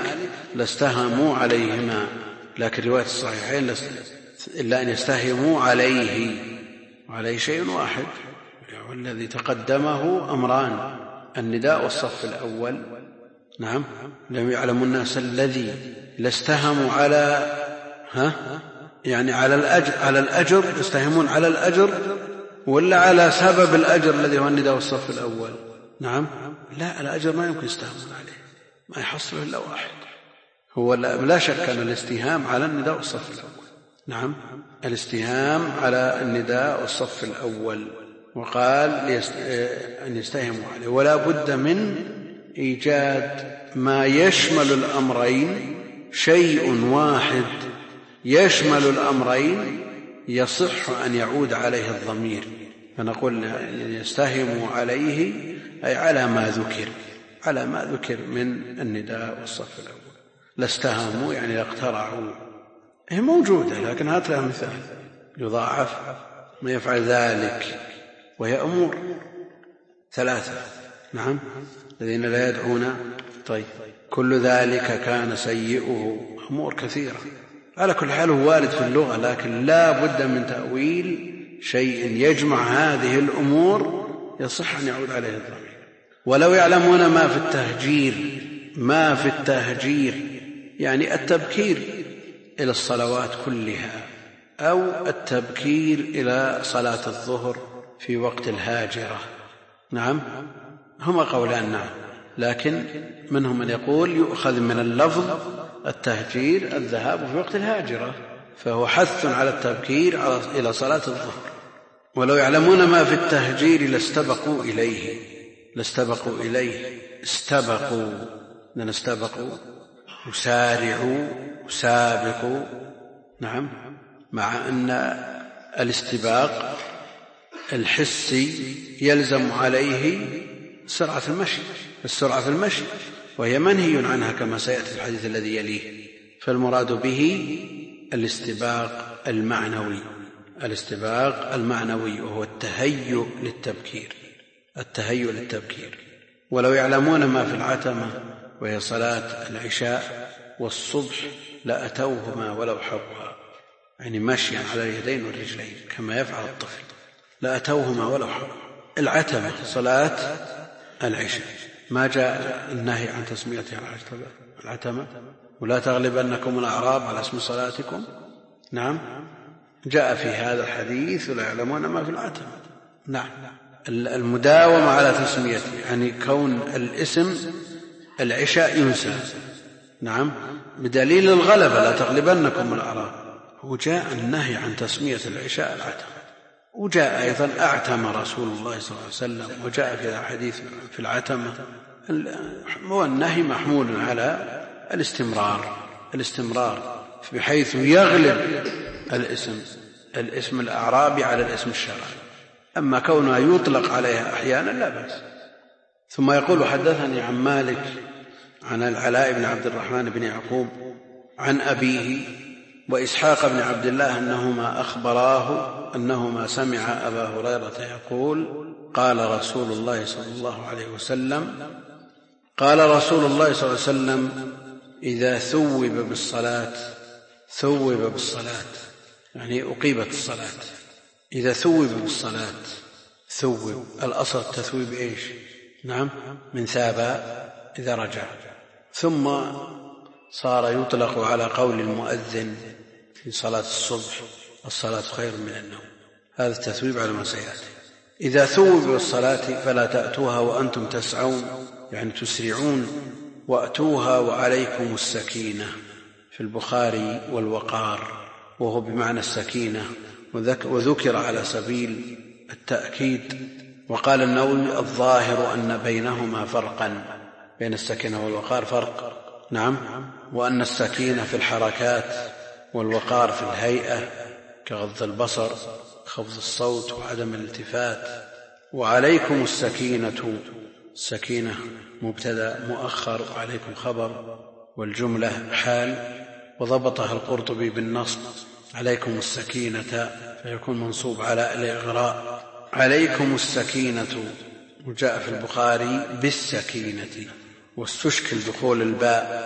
لاستهموا عليهما، لكن رواية الصحيحين إلا أن يستهموا عليه، وعليه شيء واحد. والذي تقدمه أمران: النداء والصف الأول. نعم، لم يعلم الناس الذي لاستهموا على يعني على الأجر، يستهمون على الأجر ولا على سبب الأجر الذي هو النداء والصف الأول؟ نعم، لا، الأجر ما يمكن يستهمون عليه، ما يحصله إلا واحد. هو لا شك أن الاستهام على النداء والصف الأول. نعم، الاستهام على النداء والصف الأول. وقال أن يستهموا عليه، ولا بد من إيجاد ما يشمل الأمرين، شيء واحد يشمل الأمرين يصح أن يعود عليه الضمير. فنقول يستهموا عليه أي على ما ذكر من النداء والصف الأول. لاستهموا يعني لاقترعوا، هي موجودة لكن هات لها مثال يضاعف ما يفعل ذلك، وهي أمور 3. نعم، الذين لا يدعون. طيب، كل ذلك كان سيئه، أمور كثيرة. على كل حال هو وارد في اللغة، لكن لا بد من تأويل شيء يجمع هذه الأمور يصح أن يعود عليه الضمير. ولو يعلمون ما في التهجير يعني التبكير إلى الصلوات كلها، أو التبكير إلى صلاة الظهر في وقت الهاجرة. نعم، هما قولان. نعم، لكن منهم من يقول يؤخذ من اللفظ التهجير الذهاب في وقت الهاجرة، فهو حث على التبكير إلى صلاة الظهر. ولو يعلمون ما في التهجير لاستبقوا إليه. استبقوا يسارعوا يسابقوا. نعم، مع أن الاستباق الحسي يلزم عليه السرعة في المشي، وهي منهي عنها كما سيأتي في الحديث الذي يليه. فالمراد به الاستباق المعنوي، وهو التهيؤ للتبكير. ولو يعلمون ما في العتمة، وهي صلاة العشاء والصبح، لأتوهما ولو حبوا، يعني مشيا على اليدين والرجلين كما يفعل الطفل، لأتوهما ولو حبوا. العتمة صلاة العشاء، ما جاء النهي عن تسميتها العتمة؟ ولا تغلبنكم الأعراب على اسم صلاتكم. نعم، جاء في هذا الحديث ولا يعلمون ما في العتمة. نعم، المداومة على تسميته، يعني كون الاسم العشاء ينسى. نعم، بدليل الغلبة لا تغلبنكم الأعراب. وجاء النهي عن تسمية العشاء العتمة، وجاء أيضا أعتم رسول الله صلى الله عليه وسلم، وجاء في الحديث في العتمة. والنهي محمول على الاستمرار بحيث يغلب الاسم الأعرابي على الاسم الشرعي. أما كونها يطلق عليها أحيانا لا بأس. ثم يقول: حدثني عن مالك عن العلاء بن عبد الرحمن بن يعقوب عن أبيه وإسحاق بن عبد الله أنهما أخبراه أنهما سمع أبا هريرة يقول: قال رسول الله صلى الله عليه وسلم: إذا ثوب بالصلاة يعني أقيمت الصلاة. إذا ثوب بالصلاة، ثوب الأصل التثويب إيش؟ نعم، من ثاب إذا رجع. ثم صار يطلق على قول المؤذن في صلاة الصبح: الصلاة خير من النوم. هذا التثويب على ما سيأتي. إذا ثوب بالصلاة فلا تأتوها وأنتم تسعون، يعني تسرعون، وأتوها وعليكم السكينة. في البخاري والوقار، وهو بمعنى السكينة، وذكر على سبيل التأكيد. وقال النووي: الظاهر أن بينهما فرقا، بين السكينة والوقار فرق. نعم، وأن السكينة في الحركات والوقار في الهيئة، كغض البصر، خفض الصوت، وعدم الالتفات. وعليكم السكينة مبتدأ مؤخر، وعليكم خبر، والجملة حال. وضبطها القرطبي بالنصب: عليكم السكينة، فيكون منصوب على الإغراء. عليكم السكينة، وجاء في البخاري بالسكينة، واستشكل دخول الباء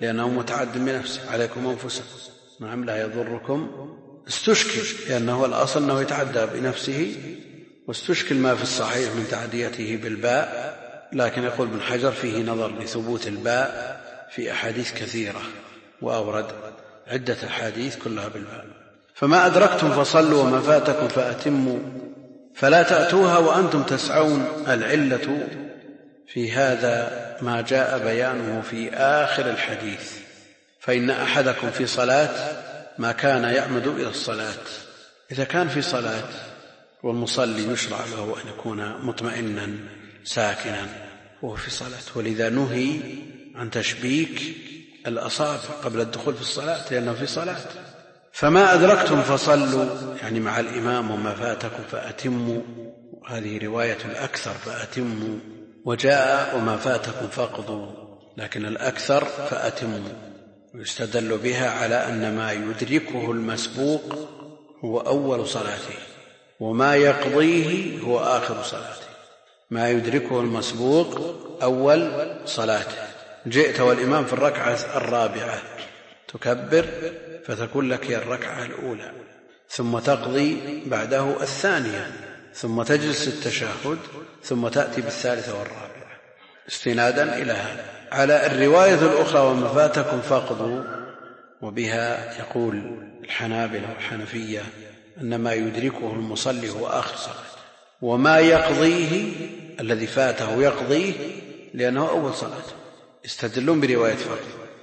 لأنه متعد بنفسه. عليكم أنفسكم نعم لا يضركم. استشكل لأنه الأصل أنه يتعدى بنفسه، واستشكل ما في الصحيح من تعديته بالباء، لكن يقول ابن حجر فيه نظر لثبوت الباء في أحاديث كثيرة، وأورد عدة أحاديث كلها بالباء. فما أدركتم فصلوا وما فاتكم فأتموا فلا تأتوها وأنتم تسعون. العلة في هذا ما جاء بيانه في آخر الحديث، فإن أحدكم في صلاة ما كان يعمد إلى الصلاة. إذا كان في صلاة والمصلي يشرع له أن يكون مطمئنا ساكنا وهو في صلاة، ولذا نهي عن تشبيك الأصابع قبل الدخول في الصلاة لأنه في صلاة. فما أدركتم فصلوا يعني مع الإمام، وما فاتكم فأتموا، هذه رواية الأكثر فأتموا، وجاء وما فاتكم فاقضوا، لكن الأكثر فأتموا، ويستدل بها على أن ما يدركه المسبوق هو أول صلاته، وما يقضيه هو آخر صلاته. ما يدركه المسبوق أول صلاته. جئت والإمام في الركعة الرابعة تكبر فتكون لك هي الركعة الأولى، ثم تقضي بعده الثانية، ثم تجلس التشهد، ثم تأتي بالثالثة والرابعة استنادا إلى هذا. على الرواية الأخرى وما فاتكم فاقضوا، وبها يقول الحنابلة والحنفية أن ما يدركه المصلي هو آخر صلاة، وما يقضيه الذي فاته يقضيه لأنه أول صلاة. يستدلون برواية فقط،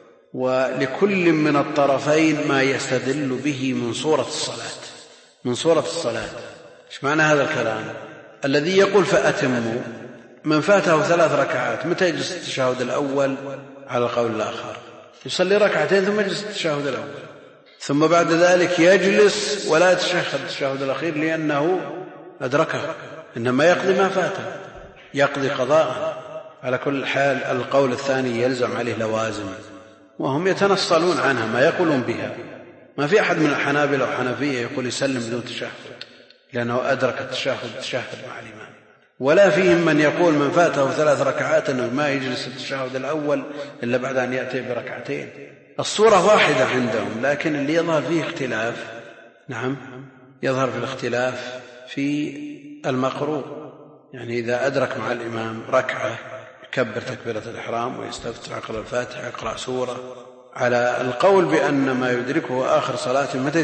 ولكل من الطرفين ما يستدل به من صورة الصلاة. من صورة الصلاة ايش معنى هذا الكلام؟ الذي يقول فأتموا من فاته 3 ركعات متى يجلس التشهد الأول؟ على القول الآخر يصلي ركعتين ثم يجلس التشهد الأول، ثم بعد ذلك يجلس ولا يتشهد التشهد الأخير لأنه أدركه، إنما يقضي ما فاته، يقضي قضاء. على كل حال القول الثاني يلزم عليه لوازم، وهم يتنصلون عنها ما يقولون بها. ما في أحد من الحنابلة والحنفية يقول يسلم بدون تشهد لأنه أدرك التشهد مع الإمام، ولا فيهم من يقول من فاته 3 ركعات أنه ما يجلس التشهد الأول إلا بعد أن يأتي بركعتين. الصورة واحدة عندهم، لكن اللي يظهر فيه اختلاف، نعم يظهر في الاختلاف في المقروء. يعني إذا أدرك مع الإمام ركعة يكبر تكبيرة الإحرام ويستفتح، يقرأ الفاتحة، يقرأ سورة. على القول بأن ما يدركه آخر صلاة متى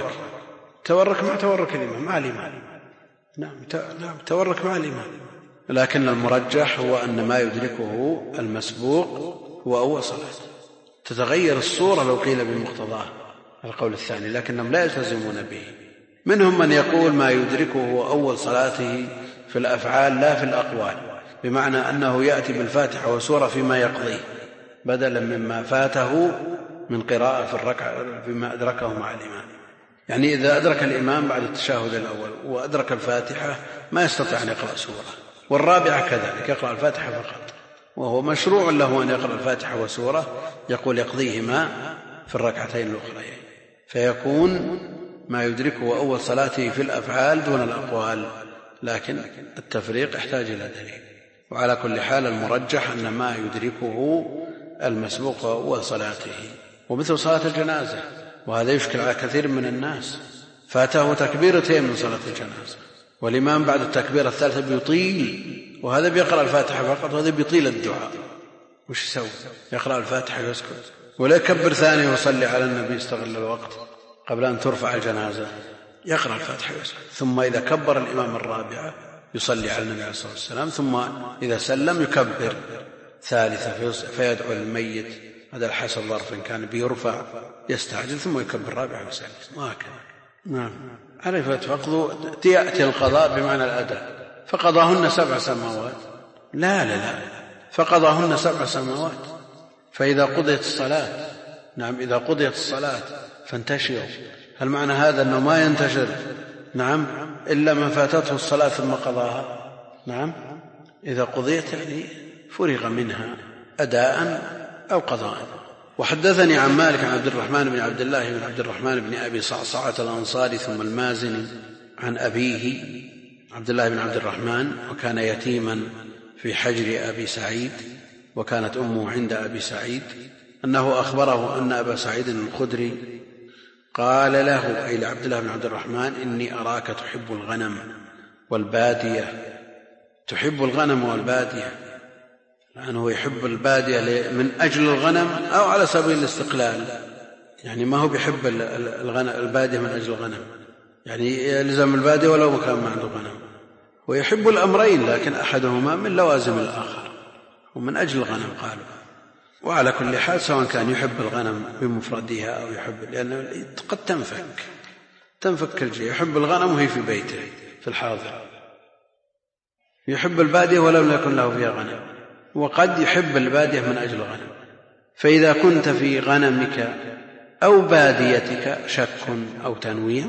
تورك مع تورك الإمام مع الإمام، نعم تورك مع الإمام، لكن المرجح هو أن ما يدركه المسبوق هو أول صلاة. تتغير الصورة لو قيل بمقتضاه القول الثاني، لكنهم لا يلتزمون به. منهم من يقول ما يدركه هو أول صلاته في الأفعال لا في الأقوال، بمعنى أنه يأتي بالفاتحة وسورة فيما يقضيه بدلا مما فاته من قراءة في الركعة فيما أدركه مع الإمام. يعني إذا أدرك الإمام بعد التشهد الأول وأدرك الفاتحة ما يستطيع أن يقرأ سورة، والرابعة كذلك يقرأ الفاتحة فقط، وهو مشروع له أن يقرأ الفاتحة وسورة، يقول يقضيهما في الركعتين الأخرين، فيكون ما يدركه أول صلاته في الأفعال دون الأقوال، لكن التفريق يحتاج إلى دليل. وعلى كل حال المرجح أن ما يدركه المسبوق أول صلاته، ومثل صلاة الجنازة، وهذا يشكل على كثير من الناس، فاته تكبيرتين من صلاة الجنازة والإمام بعد التكبيرة الثالثة بيطيل، وهذا بيقرأ الفاتحة فقط وهذا بيطيل الدعاء، وش يسوي؟ يقرأ الفاتحة ويسكت، ولا يكبر ثاني ويصلي على النبي يستغل الوقت قبل أن ترفع الجنازة، يقرأ الفاتحة ويسكت، ثم إذا كبر الإمام الرابعة يصلي على النبي عليه الصلاة والسلام، ثم إذا سلم يكبر ثالثة فيدعو للميت، هذا الحسب ظرف إن كان بيرفع يستعجل، ثم يكبر الرابعة ويسلم، وهكذا. نعم عرفت فقضوا تأتي القضاء بمعنى الأداء، فقضاهن 7 سماوات، لا فقضاهن 7 سماوات. فإذا قضيت الصلاة، نعم إذا قضيت الصلاة فانتشروا، هل معنى هذا أنه ما ينتشر؟ نعم إلا من فاتته الصلاة ثم قضاها، نعم إذا قضيت يعني فرغ منها أداء أو قضاء. وحدثني عن مالك عن عبد الرحمن بن عبد الله بن عبد الرحمن بن أبي صعصعة الأنصاري ثم المازني عن أبيه عبد الله بن عبد الرحمن، وكان يتيما في حجر أبي سعيد، وكانت أمه عند أبي سعيد، أنه أخبره أن أبا سعيد الخدري قال له أي لعبد الله بن عبد الرحمن إني أراك تحب الغنم والبادية. تحب الغنم والبادية لأنه يحب البادية من أجل الغنم أو على سبيل الاستقلال، يعني ما هو بيحب البادية من أجل الغنم، يعني يلزم البادية ولو كان ما عنده غنم، ويحب الأمرين لكن أحدهما من لوازم الآخر ومن أجل الغنم قالوا. وعلى كل حال سواء كان يحب الغنم بمفردها أو يحب، لأنه قد تنفك الجي، يحب الغنم وهي في بيته في الحاضر، يحب البادية ولو يكن له فيها غنم، وقد يحب البادية من أجل الغنم. فإذا كنت في غنمك أو باديتك شك أو تنويه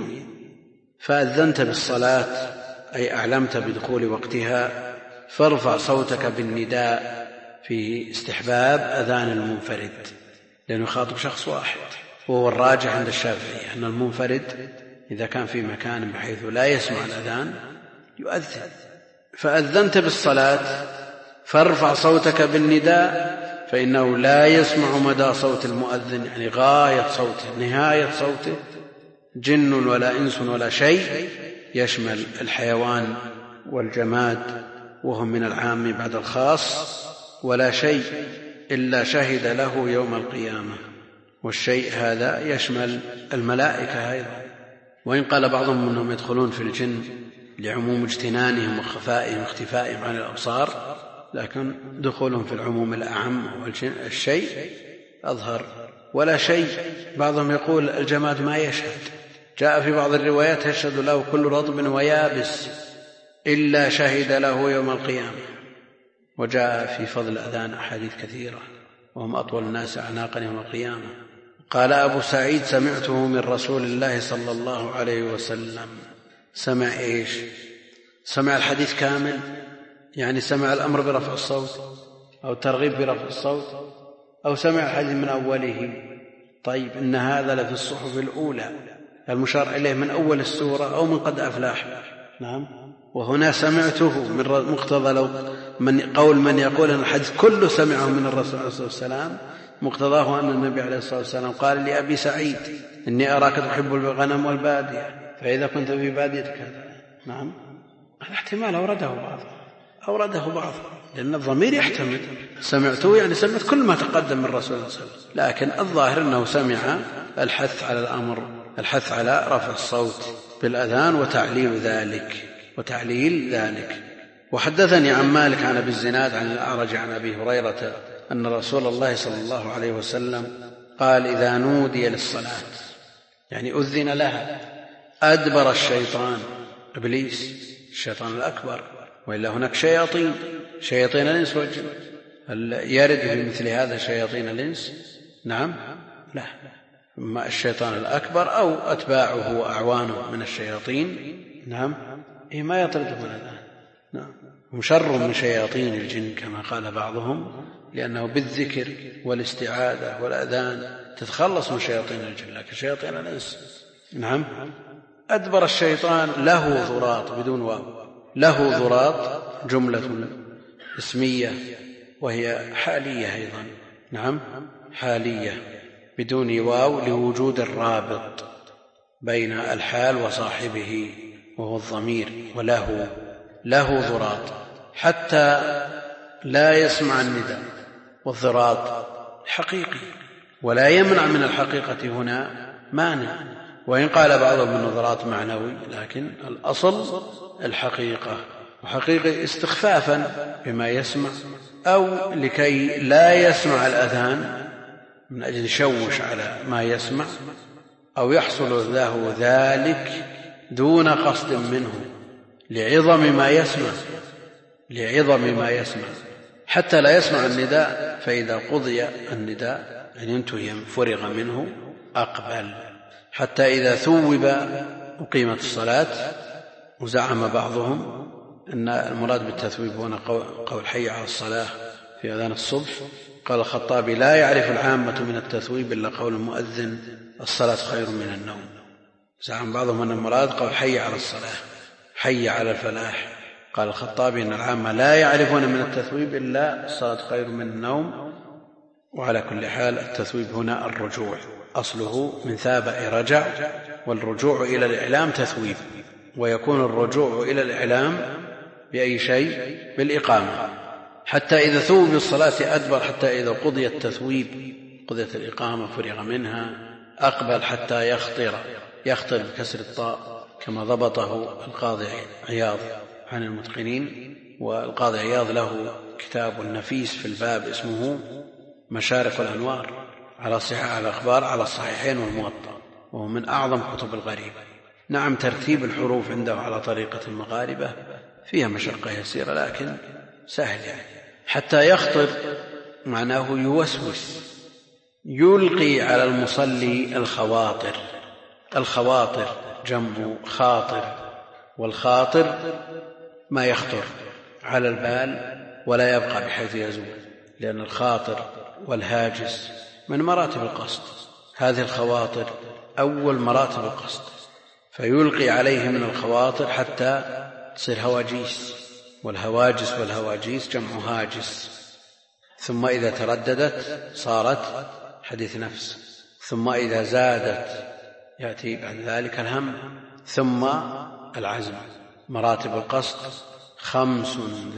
فأذنت بالصلاة أي أعلمت بدخول وقتها فارفع صوتك بالنداء في استحباب أذان المنفرد، لأنه يخاطب شخص واحد، وهو الراجح عند الشافعي أن المنفرد إذا كان في مكان بحيث لا يسمع الأذان يؤذن. فأذنت بالصلاة فارفع صوتك بالنداء فإنه لا يسمع مدى صوت المؤذن، يعني غاية صوته نهاية صوته، جن ولا إنس ولا شيء، يشمل الحيوان والجماد وهم من العام بعد الخاص، ولا شيء إلا شهد له يوم القيامة، والشيء هذا يشمل الملائكة أيضا. وإن قال بعضهم أنهم يدخلون في الجن لعموم اجتنانهم وخفائهم واختفائهم عن الأبصار، لكن دخولهم في العموم الأعم والشيء أظهر. ولا شيء بعضهم يقول الجماد ما يشهد، جاء في بعض الروايات يشهد له كل رطب ويابس إلا شهد له يوم القيامة. وجاء في فضل الأذان أحاديث كثيرة، وهم أطول الناس أعناقا يوم القيامة. قال أبو سعيد سمعته من رسول الله صلى الله عليه وسلم. سمع إيش؟ سمع الحديث كامل، يعني سمع الأمر برفع الصوت أو الترغيب برفع الصوت، أو سمع الحديث من أوله. طيب إن هذا لفي الصحف الأولى المشار إليه من أول السورة أو من قد أفلاح. نعم. وهنا سمعته من مقتضى لو من قول من يقول أن الحديث كله سمعه من الرسول عليه الصلاة والسلام، مقتضاه أن النبي عليه الصلاة والسلام قال لأبي سعيد إني أراك تحب الغنم والبادية، فإذا كنت في باديتك كذا. نعم. هذا احتمال أورده بعض لأن الضمير يحتمل. سمعته يعني سمعت كل ما تقدم من الرسول صلى الله عليه وسلم، لكن الظاهر أنه سمع الحث على الأمر، الحث على رفع الصوت بالأذان وتعليل ذلك. وحدثني عن مالك عن أبي الزناد عن الأعرج عن أبي هريرة أن رسول الله صلى الله عليه وسلم قال إذا نودي للصلاة يعني أذن لها أدبر الشيطان، إبليس الشيطان الأكبر، وإلا هناك شياطين الإنس والجن، هل يرد في مثل هذا شياطين الإنس؟ نعم لا، إما الشيطان الأكبر أو أتباعه وأعوانه من الشياطين. نعم ما يطردهم الآن. نعم هم شر من شياطين الجن كما قال بعضهم، لأنه بالذكر والاستعاذة والأذان تتخلص من شياطين الجن، لكن شياطين الإنس. نعم أدبر الشيطان له ضراط بدون واو، له ضراط جملة اسمية وهي حالية أيضا. نعم حالية بدون واو لوجود الرابط بين الحال وصاحبه وهو الضمير، وله ضراط حتى لا يسمع النداء، والضراط حقيقي ولا يمنع من الحقيقة هنا مانع، وإن قال بعضهم من ضراط معنوي، لكن الأصل الحقيقة، وحقيقة استخفافا بما يسمع أو لكي لا يسمع الأذان من أجل يشوش على ما يسمع، أو يحصل له ذلك دون قصد منه لعظم ما يسمع حتى لا يسمع النداء، فإذا قضي النداء يعني انتهي فرغ منه أقبل، حتى إذا ثوب أقيمت الصلاة. وزعم بعضهم أن المراد بالتثويب هنا قول حي على الصلاة في أذان الصبح. قال الخطابي لا يعرف العامة من التثويب إلا قول المؤذن الصلاة خير من النوم. زعم بعضهم أن المراد قول حي على الصلاة، حي على الفلاح. قال الخطابي أن العامة لا يعرفون من التثويب إلا الصلاة خير من النوم، وعلى كل حال التثويب هنا الرجوع، أصله من ثابئ رجع، والرجوع إلى الإعلام تثويب، ويكون الرجوع إلى الإعلام بأي شيء؟ بالإقامة، حتى إذا ثوب بالصلاة أدبر، حتى إذا قضي التثويب قضيت الإقامة فرغ منها أقبل حتى يخطر بكسر الطاء كما ضبطه القاضي عياض عن المتقنين. والقاضي عياض له كتاب نفيس في الباب اسمه مشارق الأنوار على صحيح الأخبار على الصحيحين والموطأ، وهو من أعظم كتب الغريبة. نعم ترتيب الحروف عنده على طريقة المغاربة فيها مشقة يسيرة لكن سهل يعني. حتى يخطر معناه يوسوس، يلقي على المصلي الخواطر. الخواطر جمع خاطر، والخاطر ما يخطر على البال ولا يبقى بحيث يزول، لأن الخاطر والهاجس من مراتب القصد. هذه الخواطر أول مراتب القصد، فيلقي عليه من الخواطر حتى تصير هواجيس، والهواجس والهواجيس جمع هاجس. ثم إذا ترددت صارت حديث نفس، ثم إذا زادت يأتي بعد ذلك الهم، ثم العزم. مراتب القصد 5: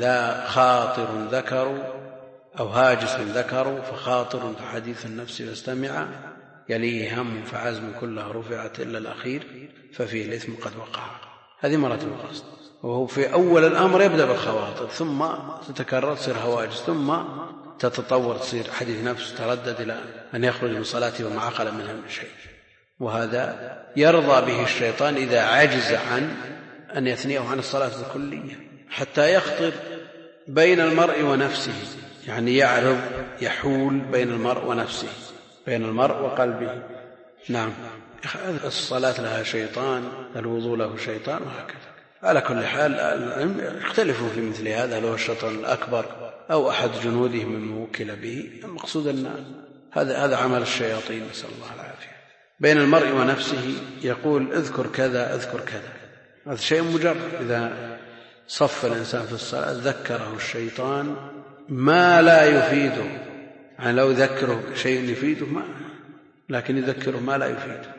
خاطر ذكر أو هاجس ذكر، فخاطر فحديث النفس فاستمع، يليه هم فعزم كلها رفعت إلا الأخير ففيه الإثم قد وقع. هذه مراتب القصد، وهو في أول الأمر يبدأ بالخواطر، ثم تتكرر تصير هواجس، ثم تتطور تصير حديث نفس، تردد إلى أن يخرج من صلاته وما عقل منها من شيء. وهذا يرضى به الشيطان إذا عجز عن أن يثنيه عن الصلاة بالكلية، حتى يخطر بين المرء ونفسه، يعني يعرض يحول بين المرء ونفسه، بين المرء وقلبه. نعم الصلاة لها شيطان، الوضوء له شيطان، وهكذا. على كل حال يختلفوا في مثل هذا، لو الشيطان الأكبر أو أحد جنوده من وكل به. المقصود أن هذا عمل الشياطين، نسأل الله العافية. بين المرء ونفسه يقول اذكر كذا اذكر كذا، هذا شيء مجرد. إذا صف الإنسان في الصلاة ذكره الشيطان ما لا يفيده، يعني لو ذكره شيء يفيده ما، لكن يذكره ما لا يفيده.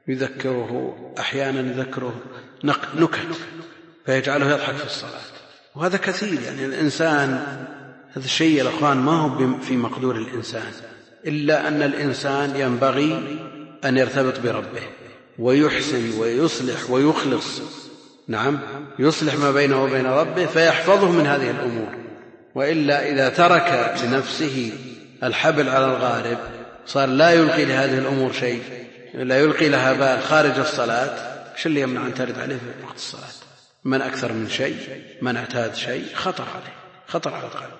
يذكره أحيانا يذكره نكت فيجعله يضحك في الصلاة، وهذا كثير. يعني الإنسان هذا الشيء يا أخوان ما هو في مقدور الإنسان، إلا أن الإنسان ينبغي أن يرتبط بربه ويحسن ويصلح ويخلص. نعم يصلح ما بينه وبين ربه فيحفظه من هذه الأمور، وإلا إذا ترك لنفسه الحبل على الغارب صار لا يلقي لهذه الأمور شيء، لا يلقي لها بال خارج الصلاة. شو اللي يمنع أن ترد عليه في وقت الصلاة؟ من أكثر من شيء، من اعتاد شيء خطر عليه، خطر على القلب.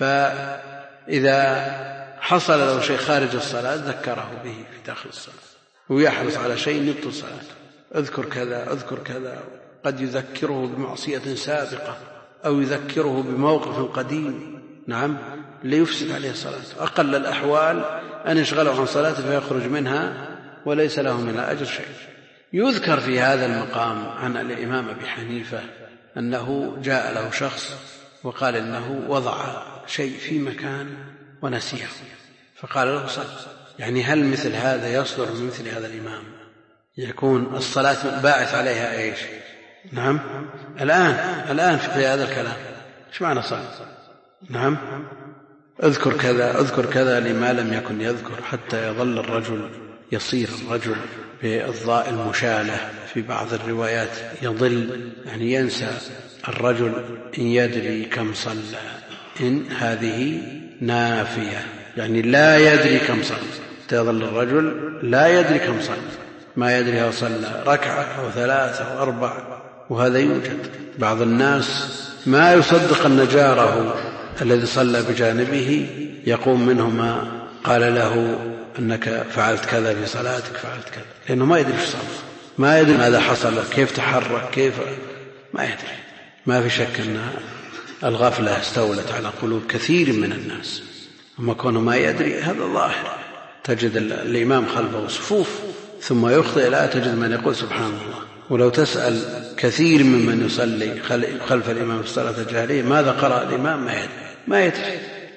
فإذا حصل له شيء خارج الصلاة ذكره به في داخل الصلاة، ويحرص على شيء يبطل صلاته. اذكر كذا اذكر كذا، قد يذكره بمعصية سابقة أو يذكره بموقف قديم، نعم ليفسد عليه صلاته. أقل الأحوال أن يشغله عن صلاته فيخرج منها وليس له منها أجر شيء. يذكر في هذا المقام عن الإمام أبي حنيفة أنه جاء له شخص وقال إنه وضع شيء في مكان ونسيه، فقال له صل. يعني هل مثل هذا يصدر من مثل هذا الإمام يكون الصلاة باعث عليها إيش؟ نعم الآن في هذا الكلام ايش معنى صل؟ نعم اذكر كذا اذكر كذا لما لم يكن يذكر، حتى يظل الرجل يصير الرجل بالضاء المشالة في بعض الروايات يضل، يعني ينسى الرجل إن يدري كم صلى، إن هذه نافية يعني لا يدري كم صلى، يظل الرجل لا يدري كم صلى، ما يدري هو صلى ركعة أو 3 أو 4. وهذا يوجد بعض الناس ما يصدق أن جاره الذي صلى بجانبه يقوم منه ما قال له أنك فعلت كذا في صلاتك، فعلت كذا، لأنه ما يدري صلى، ما يدري ماذا حصل، كيف تحرك، كيف ما يدري. ما في شك أن الغفلة استولت على قلوب كثير من الناس، أما كونه ما يدري هذا ظاهر. تجد الإمام خلفه صفوف ثم يخطئ لا تجد من يقول سبحان الله. ولو تسأل كثير ممن يصلي خلف الإمام في الصلاة الجهرية ماذا قرأ الإمام ما يدري،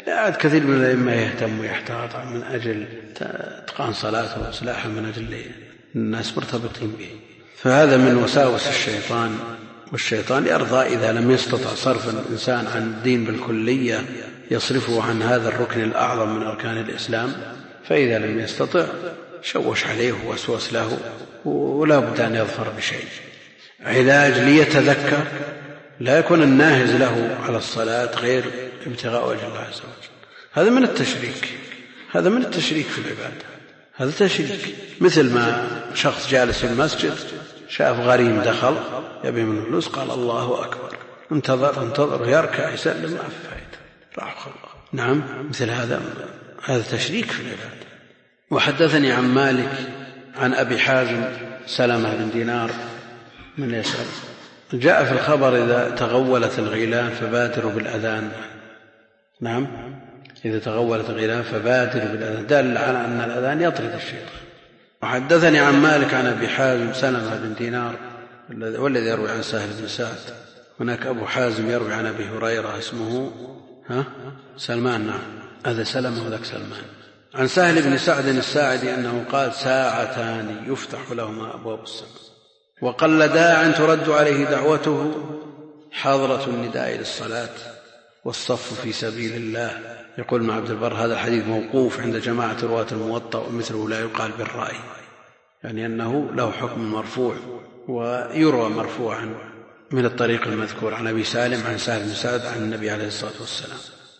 عاد كثير من الأئمة يهتم ويحتاط من أجل إتقان صلاته وإصلاحه من أجل الناس مرتبطين به. فهذا من وساوس الشيطان، والشيطان يرضى إذا لم يستطع صرف الإنسان عن الدين بالكلية يصرفه عن هذا الركن الأعظم من أركان الإسلام، فإذا لم يستطع شوش عليه ووسوس له، ولا بد أن يظفر بشيء. علاج ليتذكر، لا يكون الناهز له على الصلاة غير ابتغاء وجه الله عز وجل. هذا من التشريك، هذا من التشريك في العبادة، هذا تشريك. مثل ما شخص جالس في المسجد شاف غريم دخل يبي منه فلوس، قال الله أكبر، انتظر يركع يسلم، ما في فائدة، راح خلق. نعم، مثل هذا تشريك في العبادة. وحدثني عن مالك عن أبي حازم سلمة بن دينار من يسأل، جاء في الخبر إذا تغولت الغيلان فبادروا بالأذان. نعم، إذا تغولت الغيلان فبادروا بالأذان، دل على أن الأذان يطرد الشيطان. وحدثني عن مالك عن أبي حازم سلمة بن دينار والذي يروي عن سهل بن سعد. هناك أبو حازم يروي عن أبي هريرة اسمه سلمان، نعم هذا سلمة وذاك سلمان. عن سهل بن سعد الساعدي أنه قال: ساعتان يفتح لهما أبواب السماء وقل داع ترد عليه دعوته، حضرة النداء للصلاة والصف في سبيل الله. يقول ابن عبد البر: هذا الحديث موقوف عند جماعة رواة الموطأ، ومثله لا يقال بالرأي، يعني أنه له حكم مرفوع. ويروى مرفوعا من الطريق المذكور عن أبي سالم عن سهل بن سعد عن النبي عليه الصلاة والسلام: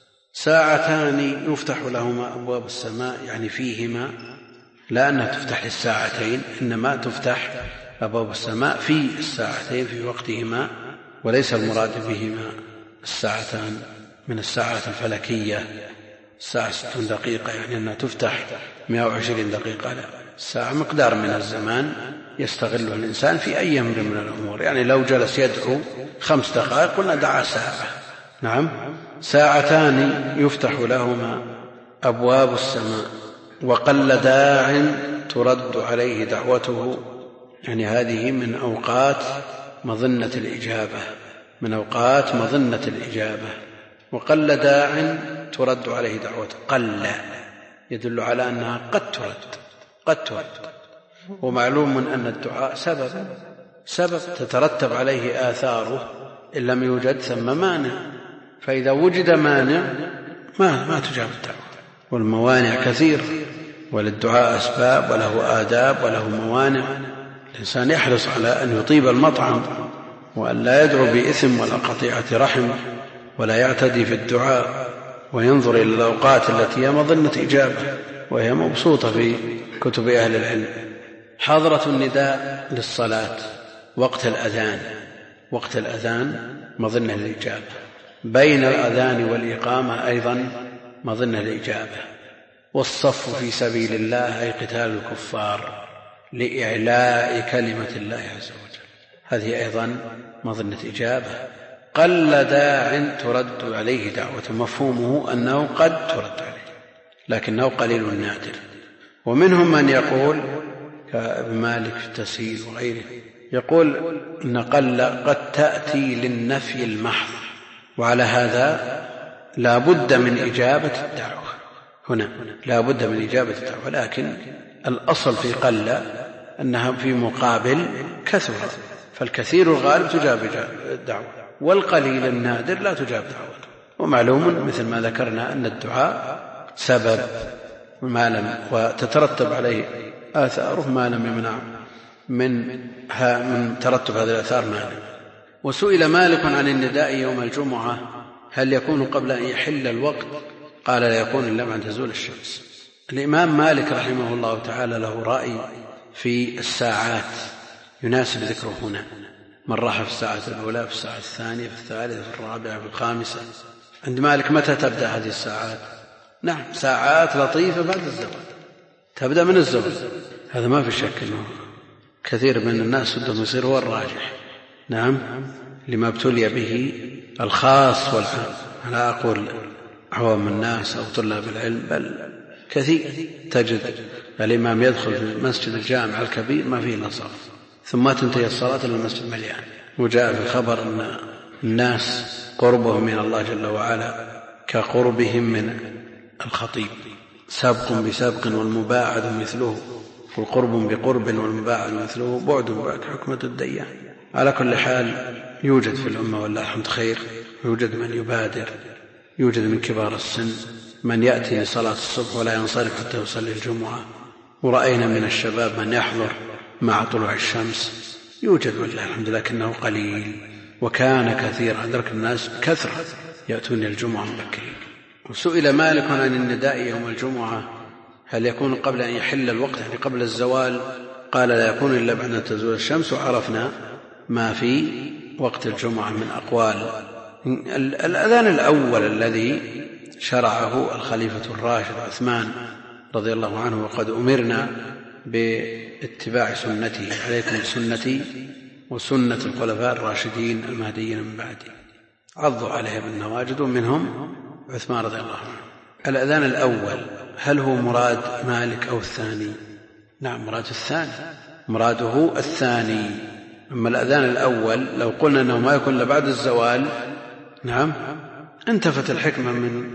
ساعتان يفتح لهما أبواب السماء، يعني فيهما، لا أنها تفتح للساعتين، إنما تفتح أبواب السماء في الساعتين في وقتهما، وليس المراد بهما الساعتان من الساعات الفلكية، الساعة 60 دقيقة، يعني أنها تفتح 120 دقيقة، لا، الساعة مقدار من الزمان يستغله الإنسان في أي أمر من الأمور. يعني لو جلس يدعو 5 دقائق قلنا دعا ساعة. نعم، ساعتان يفتح لهما أبواب السماء وقل داع ترد عليه دعوته، يعني هذه من أوقات مظنة الإجابة، من أوقات مظنة الإجابة. وقل داع ترد عليه دعوته، قل يدل على أنها قد ترد. ومعلوم أن الدعاء سبب تترتب عليه آثاره، إن لم يوجد ثم مانع، فإذا وجد مانع ما تجاب الدعوة. والموانع كثير، وللدعاء أسباب وله آداب وله موانع. الإنسان يحرص على أن يطيب المطعم، وأن لا يدعو بإثم ولا قطيعة رحم، ولا يعتدي في الدعاء، وينظر إلى الأوقات التي هي مظنة إجابة، وهي مبسوطة في كتب أهل العلم. حضرة النداء للصلاة وقت الأذان مظنة الإجابة، بين الأذان والإقامة أيضا مظنة الإجابة. والصف في سبيل الله أي قتال الكفار لإعلاء كلمة الله عز وجل، هذه أيضا مظنة إجابة. قل داع ترد عليه دعوة، مفهومه أنه قد ترد عليه، لكنه قليل نادر. ومنهم من يقول كابن مالك في التسهيل وغيره، يقول إن قل قد تأتي للنفي المحض، وعلى هذا لا بد من إجابة الدعوة، هنا لا بد من إجابة الدعوة، لكن الأصل في قل أنها في مقابل كثر، فالكثير الغالب تجاب الدعوة، والقليل النادر لا تجاب دعوته. ومعلوم مثل ما ذكرنا أن الدعاء سبب ما لم وتترتب عليه آثاره ما لم يمنع من ترتب هذه الآثار مانع. وسئل مالك عن النداء يوم الجمعة هل يكون قبل أن يحل الوقت؟ قال لا يكون إلا بعد نزول الشمس. الإمام مالك رحمه الله تعالى له رأي في الساعات يناسب ذكره هنا، من راح في الساعة الأولى، في الساعة الثانية، في الثالثة، في الرابعة، في الخامسة. عند مالك متى تبدأ هذه الساعات؟ نعم، ساعات لطيفة بعد الزوال، تبدأ من الزوال، هذا ما في شك أنه كثير من الناس بدهم يصير هو الراجح. نعم، لما ابتلي به الخاص والعام، لا أقول عوام الناس أو طلاب العلم، بل كثير تجد الإمام يدخل في المسجد الجامع الكبير ما فيه إلا صف، ثم تنتهي الصلاة إلى المسجد مليان. وجاء في الخبر أن الناس قربهم من الله جل وعلا كقربهم من الخطيب. سابق بسابق والمباعد مثله، والقرب بقرب والمباعد مثله، بعد بعد حكمة الديان. على كل حال يوجد في الأمة والله الحمد خير، يوجد من يبادر، يوجد من كبار السن من يأتي لصلاة الصبح ولا ينصرف حتى يصلي الجمعة، ورأينا من الشباب من يحضر مع طلوع الشمس، يوجد والله الحمد، لكنه قليل، وكان كثير. أدرك الناس كثرة يأتون الجمعة مبكرين. وسئل مالك عن النداء يوم الجمعة هل يكون قبل أن يحل الوقت، يعني قبل الزوال؟ قال لا يكون إلا بعد أن تزول الشمس. وعرفنا ما في وقت الجمعة من أقوال. الأذان الأول الذي شرعه الخليفة الراشد عثمان رضي الله عنه، وقد أمرنا باتباع سنته، عليكم بسنتي وسنة الخلفاء الراشدين المهديين من بعدي، عضوا عليها بالنواجذ، ومنهم عثمان رضي الله عنه. الأذان الأول هل هو مراد مالك أو الثاني؟ نعم مراد الثاني، مراده الثاني. أما الأذان الأول لو قلنا أنه ما يكون إلا بعد الزوال، نعم انتفت الحكمة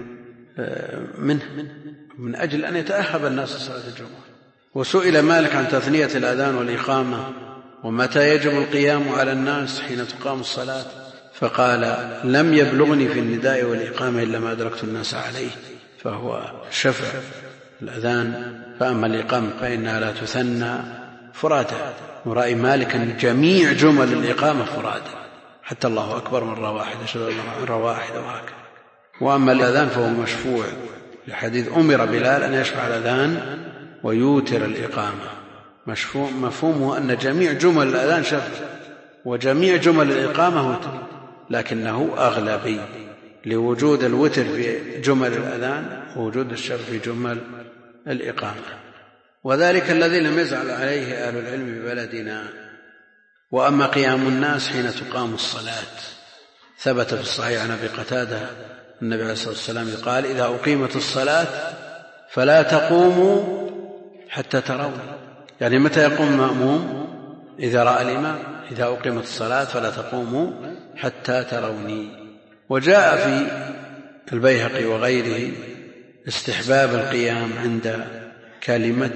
منه من أجل أن يتأهب الناس لصلاة الجمعة. وسئل مالك عن تثنية الأذان والإقامة ومتى يجب القيام على الناس حين تقام الصلاة، فقال لم يبلغني في النداء والإقامة إلا ما أدركت الناس عليه، فهو شفع الأذان. فأما الإقامة فإنها لا تثنى فرادى، ورأي مالك أن جميع جمل الإقامة فرادى، حتى الله أكبر مرة واحدة، أشهد أن لا إله إلا الله مرة واحدة وهكذا. وأما الأذان فهو مشفوع، لحديث أمر بلال أن يشفع الأذان ويوتر الإقامة. مشفوع مفهومه أن جميع جمل الأذان شفع وجميع جمل الإقامة وتر، لكنه أغلبي لوجود الوتر في جمل الأذان ووجود الشفع في جمل الإقامة. وذلك الذي لم يزعل عليه أهل العلم ببلدنا. وأما قيام الناس حين تقام الصلاة، ثبت في الصحيح عن أبي قتادة النبي عليه الصلاة والسلام قال إذا أقيمت الصلاة فلا تقوموا حتى ترون، يعني متى يقوم المأموم؟ إذا رأى الإمام. إذا أقيمت الصلاة فلا تقوموا حتى تروني. وجاء في البيهقي وغيره استحباب القيام عند كلمة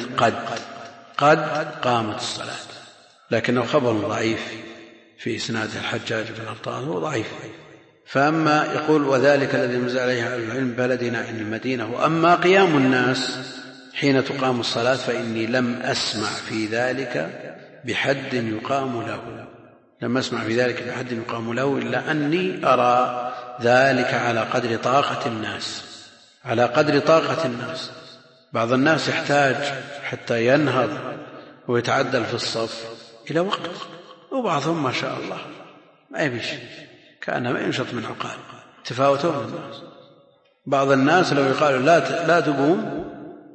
قد قامت الصلاة، لكنه خبر ضعيف في إسناد الحجاج بن الطاهر، هو ضعيف. فأما يقول وذلك الذي نزل عليه أهل العلم بلدنا عن المدينة. وأما قيام الناس حين تقام الصلاة فإني لم أسمع في ذلك بحد يقام له، لم أسمع في ذلك بحد يقام له، إلا أني أرى ذلك على قدر طاقة الناس، على قدر طاقة الناس. بعض الناس يحتاج حتى ينهض ويتعدل في الصف إلى وقت، وبعضهم ما شاء الله ما يبيش، كأنه ما ينشط من عقال، تفاوتون الناس. بعض الناس لو يقالوا لا تقوم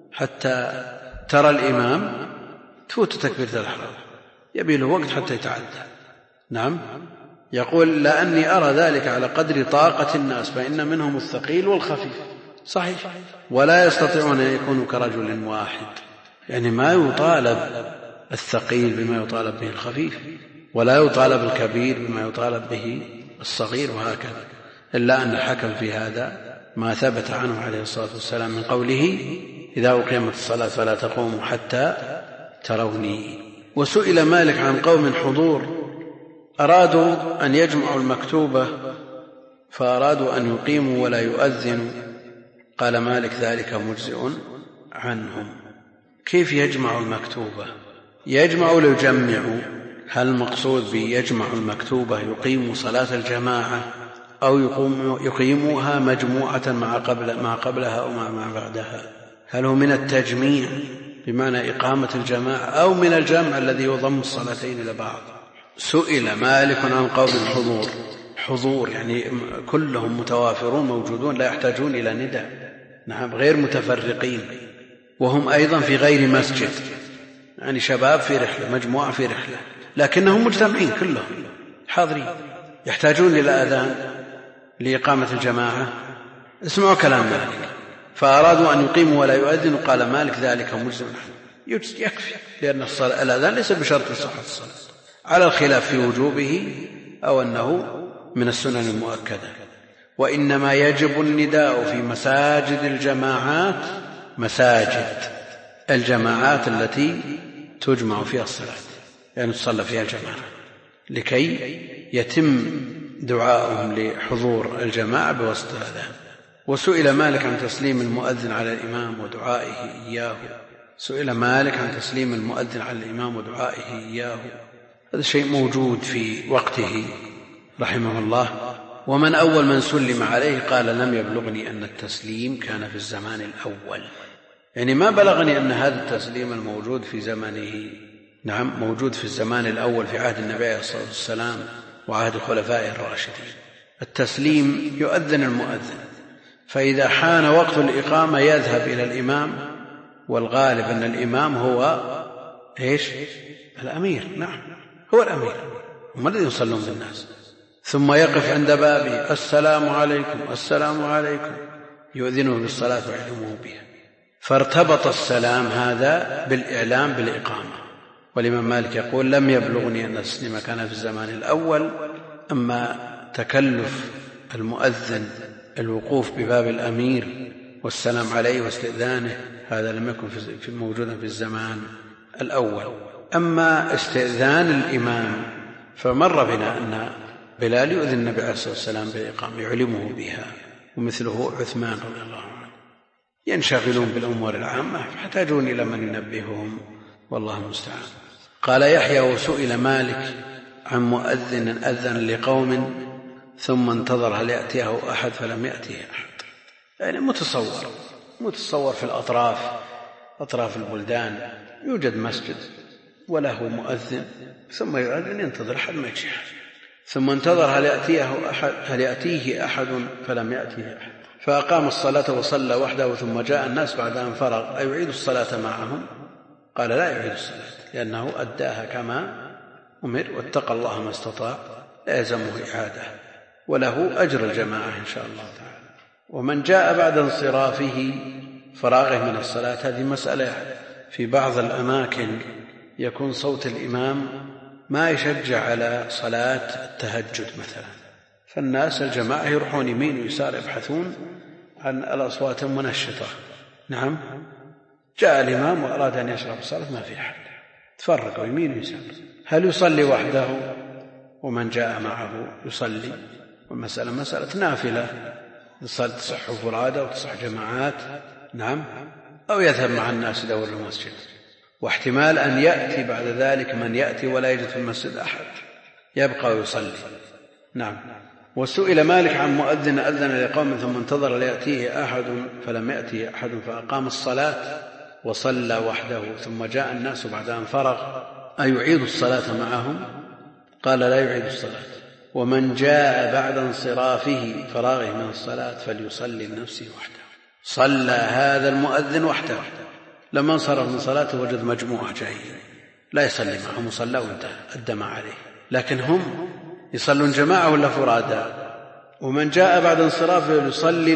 حتى ترى الإمام تفوت تكبيرة الإحرام، يبي له وقت حتى يتعدل. نعم يقول لأني أرى ذلك على قدر طاقة الناس، فإن منهم الثقيل والخفيف، صحيح، ولا يستطيعون أن يكونوا كرجل واحد، يعني ما يطالب الثقيل بما يطالب به الخفيف، ولا يطالب الكبير بما يطالب به الصغير، وهكذا. إلا أن الحكم في هذا ما ثبت عنه عليه الصلاة والسلام من قوله إذا أقيمت الصلاة فلا تقوموا حتى تروني. وسئل مالك عن قوم حضور أرادوا أن يجمعوا المكتوبة فأرادوا أن يقيموا ولا يؤذنوا، قال مالك ذلك مجزئ عنهم. كيف يجمع المكتوبة؟ يجمع ليجمعوا، هل المقصود بيجمع المكتوبة يقيم صلاة الجماعة أو يقيموها مجموعة مع قبلها أو مع بعدها؟ هل هو من التجميع بمعنى إقامة الجماعة أو من الجمع الذي يضم الصلاتين إلى بعض؟ سئل مالك عن قول حضور يعني كلهم متوافرون موجودون لا يحتاجون إلى نداء، نعم غير متفرقين، وهم أيضا في غير مسجد، يعني شباب في رحلة، مجموعة في رحلة، لكنهم مجتمعين كلهم حاضرين، يحتاجون إلى أذان لإقامة الجماعة. اسمعوا كلام مالك، فأرادوا أن يقيموا ولا يؤذنوا، قال مالك ذلك مجزم يكفي، لأن الأذان ليس بشرط صحة الصلاة، على الخلاف في وجوبه أو أنه من السنن المؤكدة. وإنما يجب النداء في مساجد الجماعات، مساجد الجماعات التي تجمع فيها الصلاة، يعني تصلى فيها الجماعة، لكي يتم دعاؤهم لحضور الجماعة بواسطة الأذان. وسئل مالك عن تسليم المؤذن على الإمام ودعائه إياه، سئل مالك عن تسليم المؤذن على الإمام ودعائه إياه، هذا شيء موجود في وقته رحمه الله. ومن أول من سلم عليه قال لم يبلغني أن التسليم كان في الزمان الأول، يعني ما بلغني أن هذا التسليم الموجود في زمنه نعم موجود في الزمان الأول في عهد النبي عليه الصلاة والسلام وعهد خلفائه الراشدين. التسليم يؤذن المؤذن، فإذا حان وقت الإقامة يذهب إلى الإمام، والغالب أن الإمام هو الأمير، نعم هو الأمير، هم الذين يصلون بالناس، ثم يقف عند بابه السلام عليكم السلام عليكم، يؤذنه بالصلاة ويعلمه بها. فارتبط السلام هذا بالإعلام بالإقامة. والإمام مالك يقول لم يبلغني أن التسليم كان في الزمان الأول، أما تكلف المؤذن الوقوف بباب الأمير والسلام عليه واستئذانه هذا لم يكن موجودا في الزمان الأول. أما استئذان الإمام فمر بنا أن بلال يؤذن النبي عليه الصلاة والسلام بالإقامة يعلمه بها، ومثله عثمان رضي الله عنه، ينشغلون بالأمور العامة فيحتاجون إلى من ينبههم، والله المستعان. قال يحيى وسئل مالك عن مؤذن أذن لقوم ثم انتظر هل يأتيه أحد فلم يأتيه أحد، يعني متصور في أطراف البلدان يوجد مسجد وله مؤذن ثم يؤذن ينتظر أحد ما يجي، ثم انتظر هل يأتيه أحد فلم يأتيه أحد، فأقام الصلاة وصلى وحده ثم جاء الناس بعد أن فرغ أيعيد الصلاة معهم؟ قال لا يعيد الصلاة، لأنه أداها كما أمر واتقى الله ما استطاع، لا يلزمه إعادة، وله أجر الجماعة إن شاء الله تعالى. ومن جاء بعد انصرافه فراغه من الصلاة، هذه مسألة في بعض الأماكن يكون صوت الإمام ما يشجع على صلاة التهجد مثلا، فالناس الجماعة يروحون يمين ويسار يبحثون عن الأصوات المنشطة، نعم جاء الإمام وأراد أن يشرع الصلاة ما في أحد، تفرقوا يمين ويسار، هل يصلي وحده ومن جاء معه يصلي؟ والمسألة مسألة نافلة تصح فرادى وتصح جماعات، نعم، أو يذهب مع الناس يدور المسجد، واحتمال أن يأتي بعد ذلك من يأتي ولا يجد في المسجد أحد يبقى ويصلي، نعم. وسئل مالك عن مؤذن أذن لقوم ثم انتظر ليأتيه أحد فلم يأتيه أحد فأقام الصلاة وصلى وحده ثم جاء الناس بعد أن فرغ أيعيد الصلاة معهم؟ قال لا يعيد الصلاة. ومن جاء بعد انصرافه فراغه من الصلاة فليصلي لنفسه وحده. صلى هذا المؤذن وحده، لما انصرف من صلاته وجد مجموعة جايين لا يصلي معهم وصلى وانتهى أدى ما عليه، لكن هم يصلون جماعة ولا فرادى. ومن جاء بعد انصرافه يصلي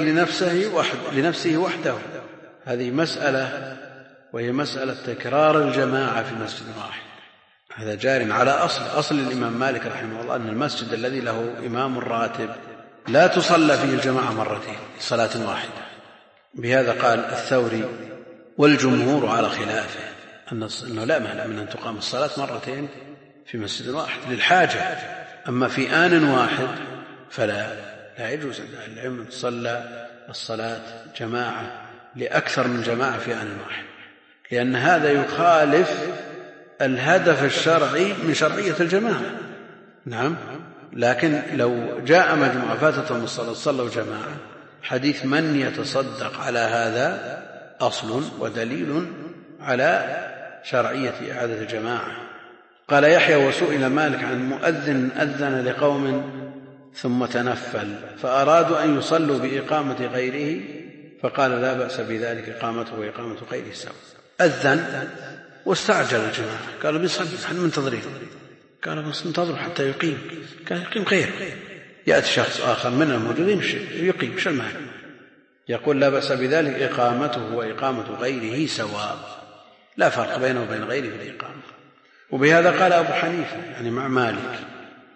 لنفسه وحده، هذه مسألة، وهي مسألة تكرار الجماعة في مسجد واحد، هذا جار على أصل الإمام مالك رحمه الله أن المسجد الذي له إمام راتب لا تصلى فيه الجماعة مرتين صلاة واحدة. بهذا قال الثوري والجمهور على خلافه أنه لا مانع من أن تقام الصلاة مرتين في مسجد واحد للحاجة، أما في آن واحد فلا يجوز أن تصلى الصلاة جماعة لأكثر من جماعة في آن واحد، لأن هذا يخالف الهدف الشرعي من شرعية الجماعة، نعم. لكن لو جاء مجموعة فاتتهم الصلاة صلوا جماعة، حديث من يتصدق على هذا أصل ودليل على شرعية إعادة الجماعة. قال يحيى وسئل مالك عن مؤذن أذن لقوم ثم تنفل فأرادوا أن يصلوا بإقامة غيره فقال لا بأس بذلك، إقامته وإقامة غيره سواء. أذن واستعجل الجماعة، قالوا بيصلي نحن منتظرين، قالوا بس انتظروا حتى يقيم، كان يقيم غير، يأتي شخص آخر من الموجودين يقيم، شو المعنى؟ يقول لا بأس بذلك، إقامته وإقامة غيره سواء، لا فرق بينه وبين غيره في الإقامة. وبهذا قال أبو حنيفة يعني مع مالك،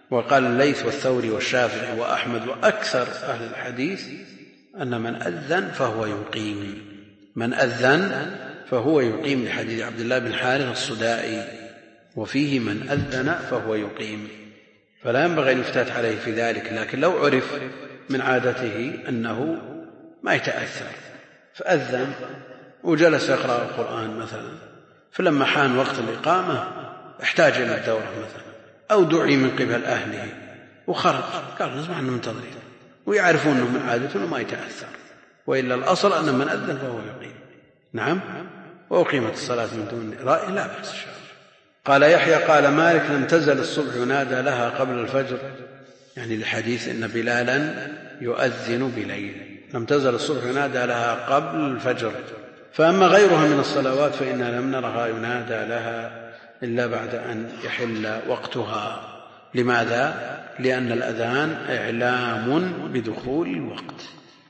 وقال الليث والثوري والشافعي وأحمد وأكثر أهل الحديث أن من أذن فهو يقيم، من أذن فهو يقيم، لحديث عبد الله بن حارث الصدائي وفيه من أذن فهو يقيم، فلا ينبغي أن يفتات عليه في ذلك. لكن لو عرف من عادته أنه ما يتأثر فأذن وجلس يقرأ القرآن مثلا، فلما حان وقت الإقامة احتاج إلى الدورة مثلا أو دعي من قبل أهله وخرج، قال نسمع أنه منتظرين ويعرفون أنه من عادته أنه ما يتأثر، وإلا الأصل أن من أذن فهو يقيم. نعم. وأقيمت الصلاة من دون رأي لا بأس. قال يحيى قال مالك لم تزل الصبح ينادى لها قبل الفجر، يعني لحديث إن بلالا يؤذن بليل، لم تزل الصبح ينادى لها قبل الفجر، فأما غيرها من الصلوات فإننا لم نرها ينادى لها إلا بعد أن يحل وقتها. لماذا؟ لأن الأذان إعلام بدخول الوقت،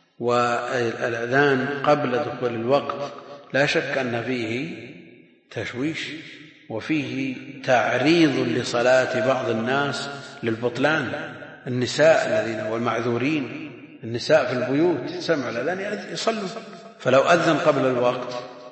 والأذان قبل دخول الوقت لا شك أن فيه تشويش وفيه تعريض لصلاة بعض الناس للبطلان، النساء الذين والمعذورين، النساء في البيوت سمع الأذان يصلوا، فلو أذن قبل الوقت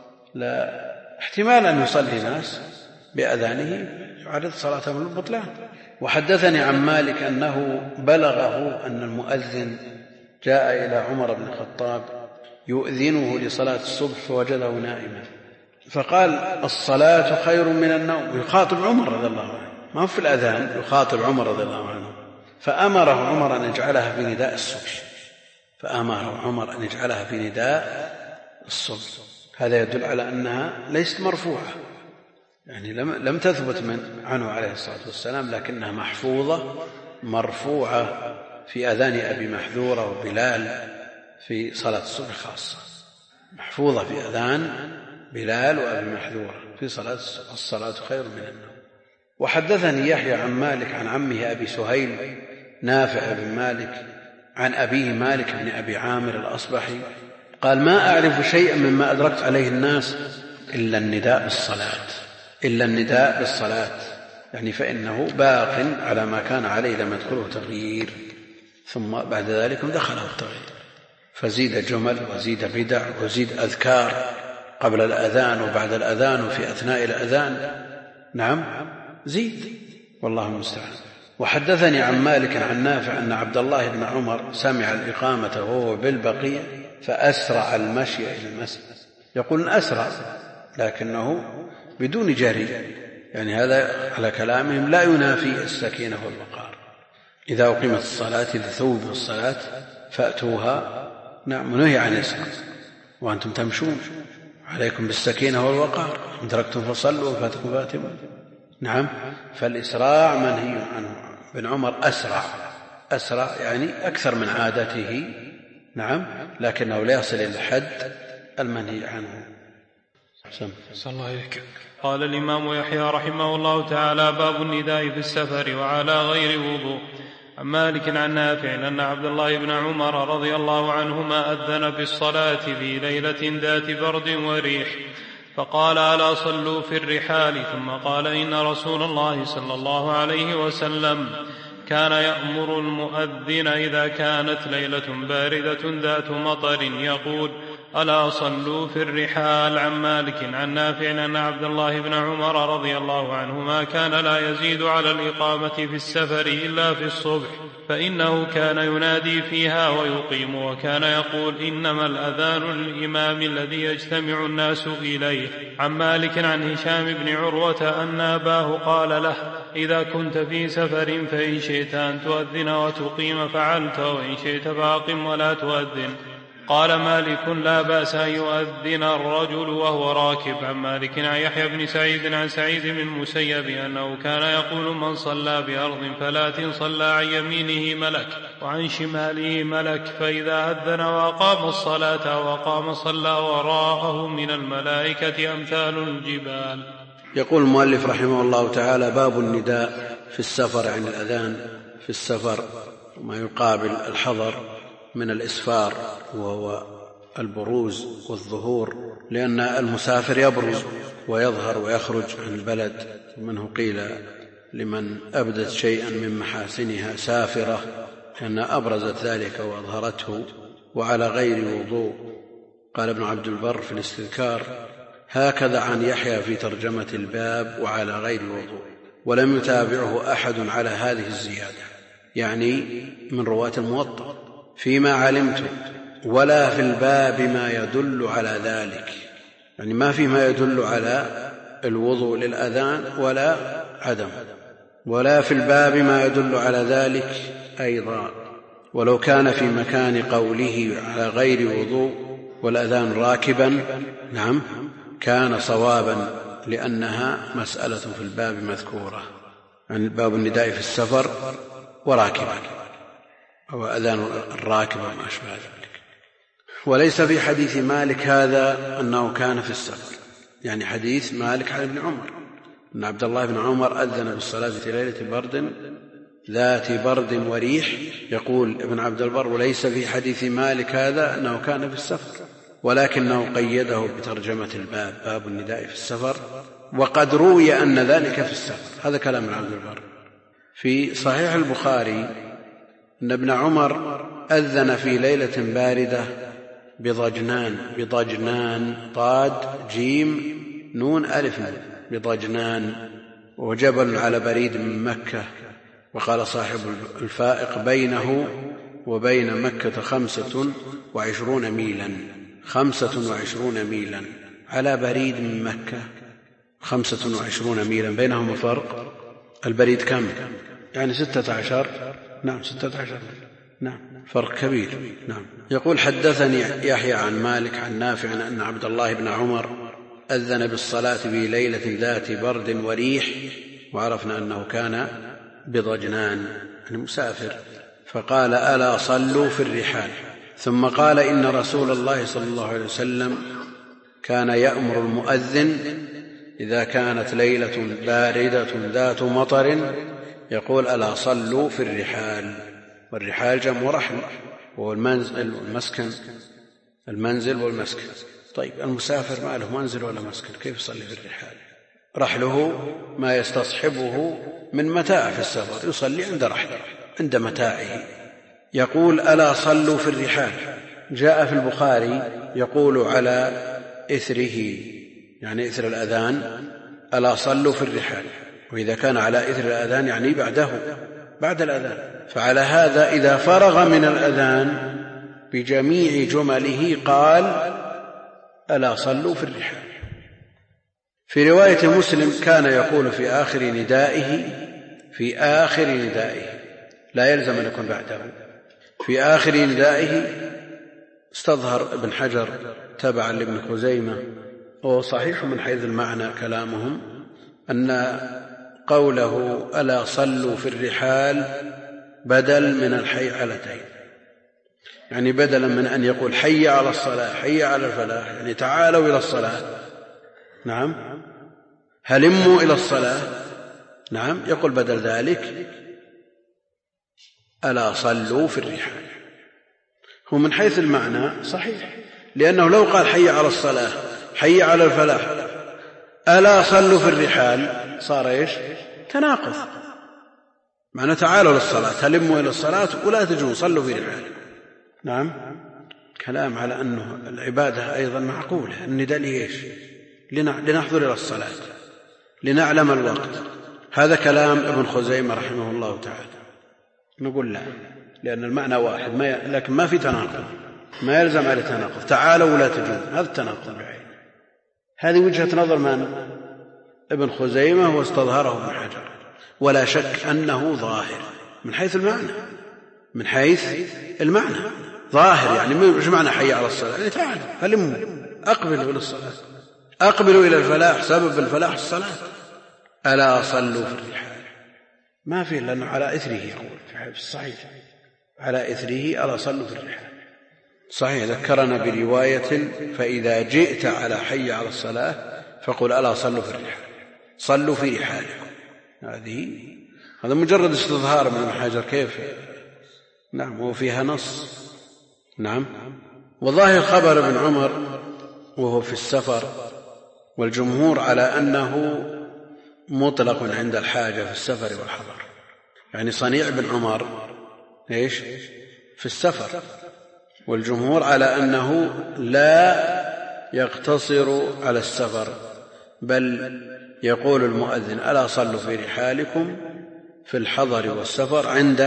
لا احتمال أن يصلي ناس بأذانه يعرض صلاتهم للبطلان. وحدثني عن مالك أنه بلغه أن المؤذن جاء إلى عمر بن الخطاب يؤذنه لصلاة الصبح فوجده نائما، فقال الصلاة خير من النوم، يخاطب عمر رضي الله عنه، ما هو في الأذان، يخاطب عمر رضي الله عنه، فأمره عمر أن يجعلها في نداء الصبح، فأمره عمر أن يجعلها في نداء الصبح. هذا يدل على أنها ليست مرفوعة، يعني لم تثبت عنه عليه الصلاة والسلام، لكنها محفوظة مرفوعة في أذان أبي محذورة وبلال في صلاة الصبح خاصة، محفوظة في أذان بلال وأبي محذورة في صلاة الصلاة خير من النوم. وحدثني يحيى عن مالك عن عمه أبي سهيل نافع بن مالك عن أبيه مالك بن أبي عامر الأصبحي قال ما أعرف شيئا مما أدركت عليه الناس إلا النداء بالصلاة، إلا النداء بالصلاة، يعني فإنه باق على ما كان عليه لم يدخله تغيير، ثم بعد ذلك دخله التغيير، فزيد جمل وزيد بدع وزيد أذكار قبل الأذان وبعد الأذان وفي أثناء الأذان. نعم زيد، والله المستعان. وحدثني عن مالك عن نافع أن عبد الله بن عمر سمع الإقامة وهو بالبقية فأسرع المشي إلى المسجد، يقول أسرع لكنه بدون جري، يعني هذا على كلامهم لا ينافي السكينة والوقار. إذا أقيمت الصلاة إذا ثوب الصلاة فأتوها، نعم، نهي عن الإسراع وأنتم تمشون، عليكم بالسكينة والوقار، إن تركتم فصلوا وفاتكم فاتموا. نعم، فالإسراع منهي عنه. بن عمر أسرع يعني أكثر من عادته، نعم، لكنه لا يصل إلى الحد المنهي عنه. صلى الله عليك. قال الإمام يحيى رحمه الله تعالى باب النداء في السفر وعلى غير وضوء. عن مالك عن نافع أن عبد الله بن عمر رضي الله عنهما أذن بالصلاة في ليلة ذات برد وريح، فقال ألا صلوا في الرحال، ثم قال إن رسول الله صلى الله عليه وسلم كان يأمر المؤذن إذا كانت ليلة باردة ذات مطر يقول ألا صلوا في الرحال. عن مالك عن نافع أن عبد الله بن عمر رضي الله عنهما كان لا يزيد على الإقامة في السفر إلا في الصبح، فإنه كان ينادي فيها ويقيم، وكان يقول إنما الأذان للإمام الذي يجتمع الناس إليه. عن مالك عن هشام بن عروة أن أباه قال له إذا كنت في سفر فإن شئت أن تؤذن وتقيم فعلت، وإن شئت فأقم ولا تؤذن. قال مالك لا بأس أن يؤذن الرجل وهو راكب. عن مالك عن يحيى بن سعيد عن سعيد بن المسيب أنه كان يقول من صلى بأرض فلاة صلى عن يمينه ملك وعن شماله ملك، فإذا أذن وأقام الصلاة وأقام صلى وراءه من الملائكة أمثال الجبال. يقول المؤلف رحمه الله تعالى باب النداء في السفر عن الأذان في السفر، ما يقابل الحضر من الإسفار وهو البروز والظهور، لأن المسافر يبرز ويظهر ويخرج عن البلد، ومنه قيل لمن أبدت شيئا من محاسنها سافرة أنها أبرزت ذلك وأظهرته وعلى غير وضوء. قال ابن عبد البر في الاستذكار: هكذا عن يحيى في ترجمة الباب وعلى غير وضوء، ولم يتابعه أحد على هذه الزيادة، يعني من رواة الموطأ فيما علمت، ولا في الباب ما يدل على ذلك، يعني ما في ما يدل على الوضوء للأذان ولا عدم، ولا في الباب ما يدل على ذلك أيضا. ولو كان في مكان قوله على غير وضوء والأذان راكبا نعم كان صوابا، لأنها مسألة في الباب مذكورة، عن باب النداء في السفر وراكبا أو أذان الراكب وما أشبه ذلك. وليس في حديث مالك هذا أنه كان في السفر، يعني حديث مالك عن ابن عمر أن عبد الله بن عمر أذن بالصلاة في ليلة برد ذات برد وريح. يقول ابن عبد البر: وليس في حديث مالك هذا أنه كان في السفر، ولكنه قيده بترجمة الباب، باب النداء في السفر، وقد روي أن ذلك في السفر. هذا كلام ابن عبد البر. في صحيح البخاري أن ابن عمر أذن في ليلة باردة بضجنان ضاد جيم نون ألف بضجنان، وجبل على بريد من مكة. وقال صاحب الفائق: بينه وبين مكة 25 ميلا، 25 ميلا على بريد من مكة، 25 ميلا بينهم فرق. البريد كم؟ يعني 16. نعم 16. نعم فرق كبير. نعم. يقول: حدثني يحيى عن مالك عن نافع أن عبد الله بن عمر أذن بالصلاة في ليلة ذات برد وريح، وعرفنا أنه كان بضجنان المسافر، فقال: ألا صلوا في الرحال. ثم قال: إن رسول الله صلى الله عليه وسلم كان يأمر المؤذن إذا كانت ليلة باردة ذات مطر يقول: ألا صلوا في الرحال. والرحال جمع رحل، وهو المنزل والمسكن، المنزل والمسكن. طيب المسافر ما له منزل ولا مسكن، كيف يصلي في الرحال؟ رحله ما يستصحبه من متاع في السفر، يصلي عند رحله عند متاعه. يقول: ألا صلوا في الرحال. جاء في البخاري يقول على إثره، يعني إثر الأذان: ألا صلوا في الرحال. وإذا كان على إثر الأذان يعني بعده، بعد الأذان. فعلى هذا إذا فرغ من الأذان بجميع جمله قال: ألا صلوا في الرحال. في رواية مسلم كان يقول في آخر ندائه، في آخر ندائه، لا يلزم أن يكون بعده، في آخر ندائه. استظهر ابن حجر تبعا لابن خزيمة، وهو صحيح من حيث المعنى كلامهم، أن قوله ألا صلوا في الرحال بدل من الحيعلتين، يعني بدلا من أن يقول حي على الصلاة حي على الفلاح، يعني تعالوا إلى الصلاة، نعم، هلموا إلى الصلاة، نعم، يقول بدل ذلك ألا صلوا في الرحال. هو من حيث المعنى صحيح، لأنه لو قال حي على الصلاة حي على الفلاح ألا صلوا في الرحال صار إيش؟ تناقض. معنى تعالوا للصلاة، هلموا إلى الصلاة ولا تجوا صلوا في رحال. نعم، كلام على أنه العبادة أيضا معقولة. النداء ليش؟ لنحضر إلى الصلاة، لنعلم الوقت. هذا كلام ابن خزيمة رحمه الله تعالى. نقول لا، لأن المعنى واحد، لكن ما في تناقض، ما يلزم على تناقض. تعالوا ولا تجوا، هذا التناقض بعيد. هذه وجهة نظر من؟ ابن خزيمة، واستظهره ابن حجر، ولا شك أنه ظاهر من حيث المعنى، من حيث المعنى ظاهر. يعني مش معنى حي على الصلاة، يعني تعالوا هلموا أقبلوا إلى الصلاة، أقبلوا إلى الفلاح، سبب الفلاح الصلاة. ألا صلوا في الرحال ما فيه، لأنه على إثره، يقول في الصحيح على إثره ألا صلوا في الرحال. صحيح. ذكرنا برواية: فإذا جئت على حي على الصلاة فقل ألا صلوا في الرحال، صلوا في رحالكم. هذا مجرد استظهار من ابن حجر. كيف؟ نعم، وفيها نص. نعم. وظاهر خبر ابن عمر وهو في السفر، والجمهور على أنه مطلق عند الحاجة في السفر والحضر. يعني صنيع بن عمر إيش في السفر، والجمهور على أنه لا يقتصر على السفر، بل يقول المؤذن: ألا صلوا في رحالكم في الحضر والسفر عند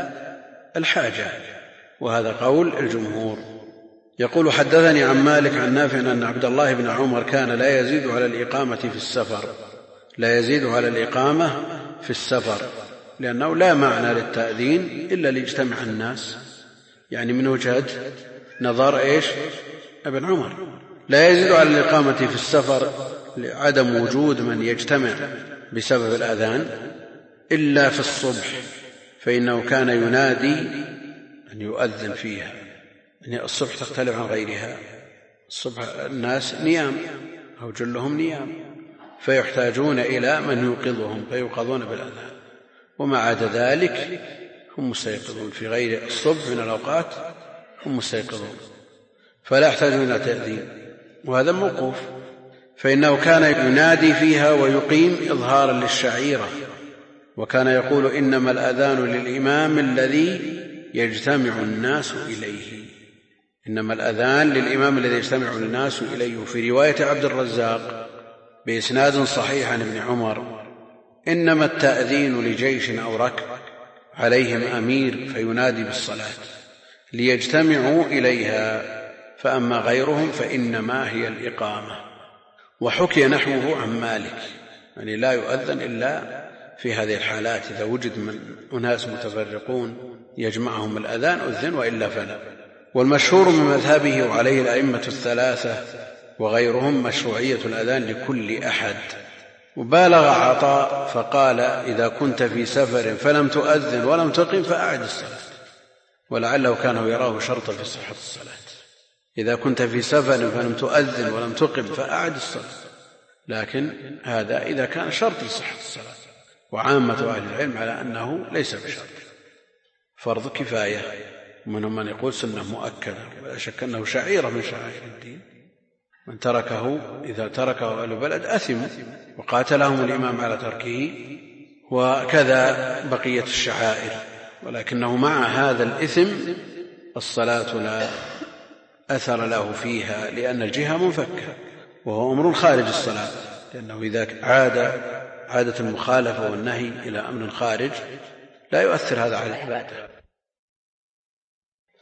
الحاجة. وهذا قول الجمهور. يقول: حدثني عن مالك عن نافع أن عبد الله بن عمر كان لا يزيد على الإقامة في السفر، لا يزيد على الإقامة في السفر، لأنه لا معنى للتأذين إلا ليجتمع الناس، يعني من وجهة نظر إيش ابن عمر لا يزيد على الإقامة في السفر لعدم وجود من يجتمع بسبب الأذان إلا في الصبح، فإنه كان ينادي أن يؤذن فيها. يعني الصبح تختلف عن غيرها، الصبح الناس نيام أو جلهم نيام، فيحتاجون إلى من يوقظهم فيوقظون بالأذان، وما عدا ذلك هم مستيقظون. في غير الصبح من الأوقات هم مستيقظون فلا يحتاجون إلى تأذين، وهذا موقوف. فإنه كان ينادي فيها ويقيم إظهارا للشعيرة، وكان يقول: إنما الأذان للإمام الذي يجتمع الناس إليه، إنما الأذان للإمام الذي يجتمع الناس إليه. في رواية عبد الرزاق بإسناد صحيح عن ابن عمر: إنما التأذين لجيش أو ركب عليهم أمير فينادي بالصلاة ليجتمعوا إليها، فأما غيرهم فإنما هي الإقامة. وحكي نحوه عن مالك، يعني لا يؤذن إلا في هذه الحالات، إذا وجد من أناس متفرقون يجمعهم الأذان أذن، وإلا فلا. والمشهور من مذهبه وعليه الأئمة الثلاثة وغيرهم مشروعية الأذان لكل أحد. وبالغ عطاء فقال: إذا كنت في سفر فلم تؤذن ولم تقم فأعد الصلاة، ولعله كان يراه شرطا في صحة الصلاة. إذا كنت في سفر فلم تؤذن ولم تقم فأعد الصلاة، لكن هذا إذا كان شرط لصحة الصلاة، وعامة أهل العلم على أنه ليس بشرط، فرض كفاية، ومنهم من يقول سنة مؤكدة، ولا شك أنه شعيرة من شعائر الدين، من تركه إذا تركه أهل بلد أثم، وقاتلهم الإمام على تركه، وكذا بقية الشعائر. ولكنه مع هذا الإثم الصلاة لا أثر له فيها، لأن الجهة منفكة، وهو أمر خارج الصلاة، لأنه إذا عادة المخالفة والنهي إلى أمر خارج لا يؤثر هذا على العبادة.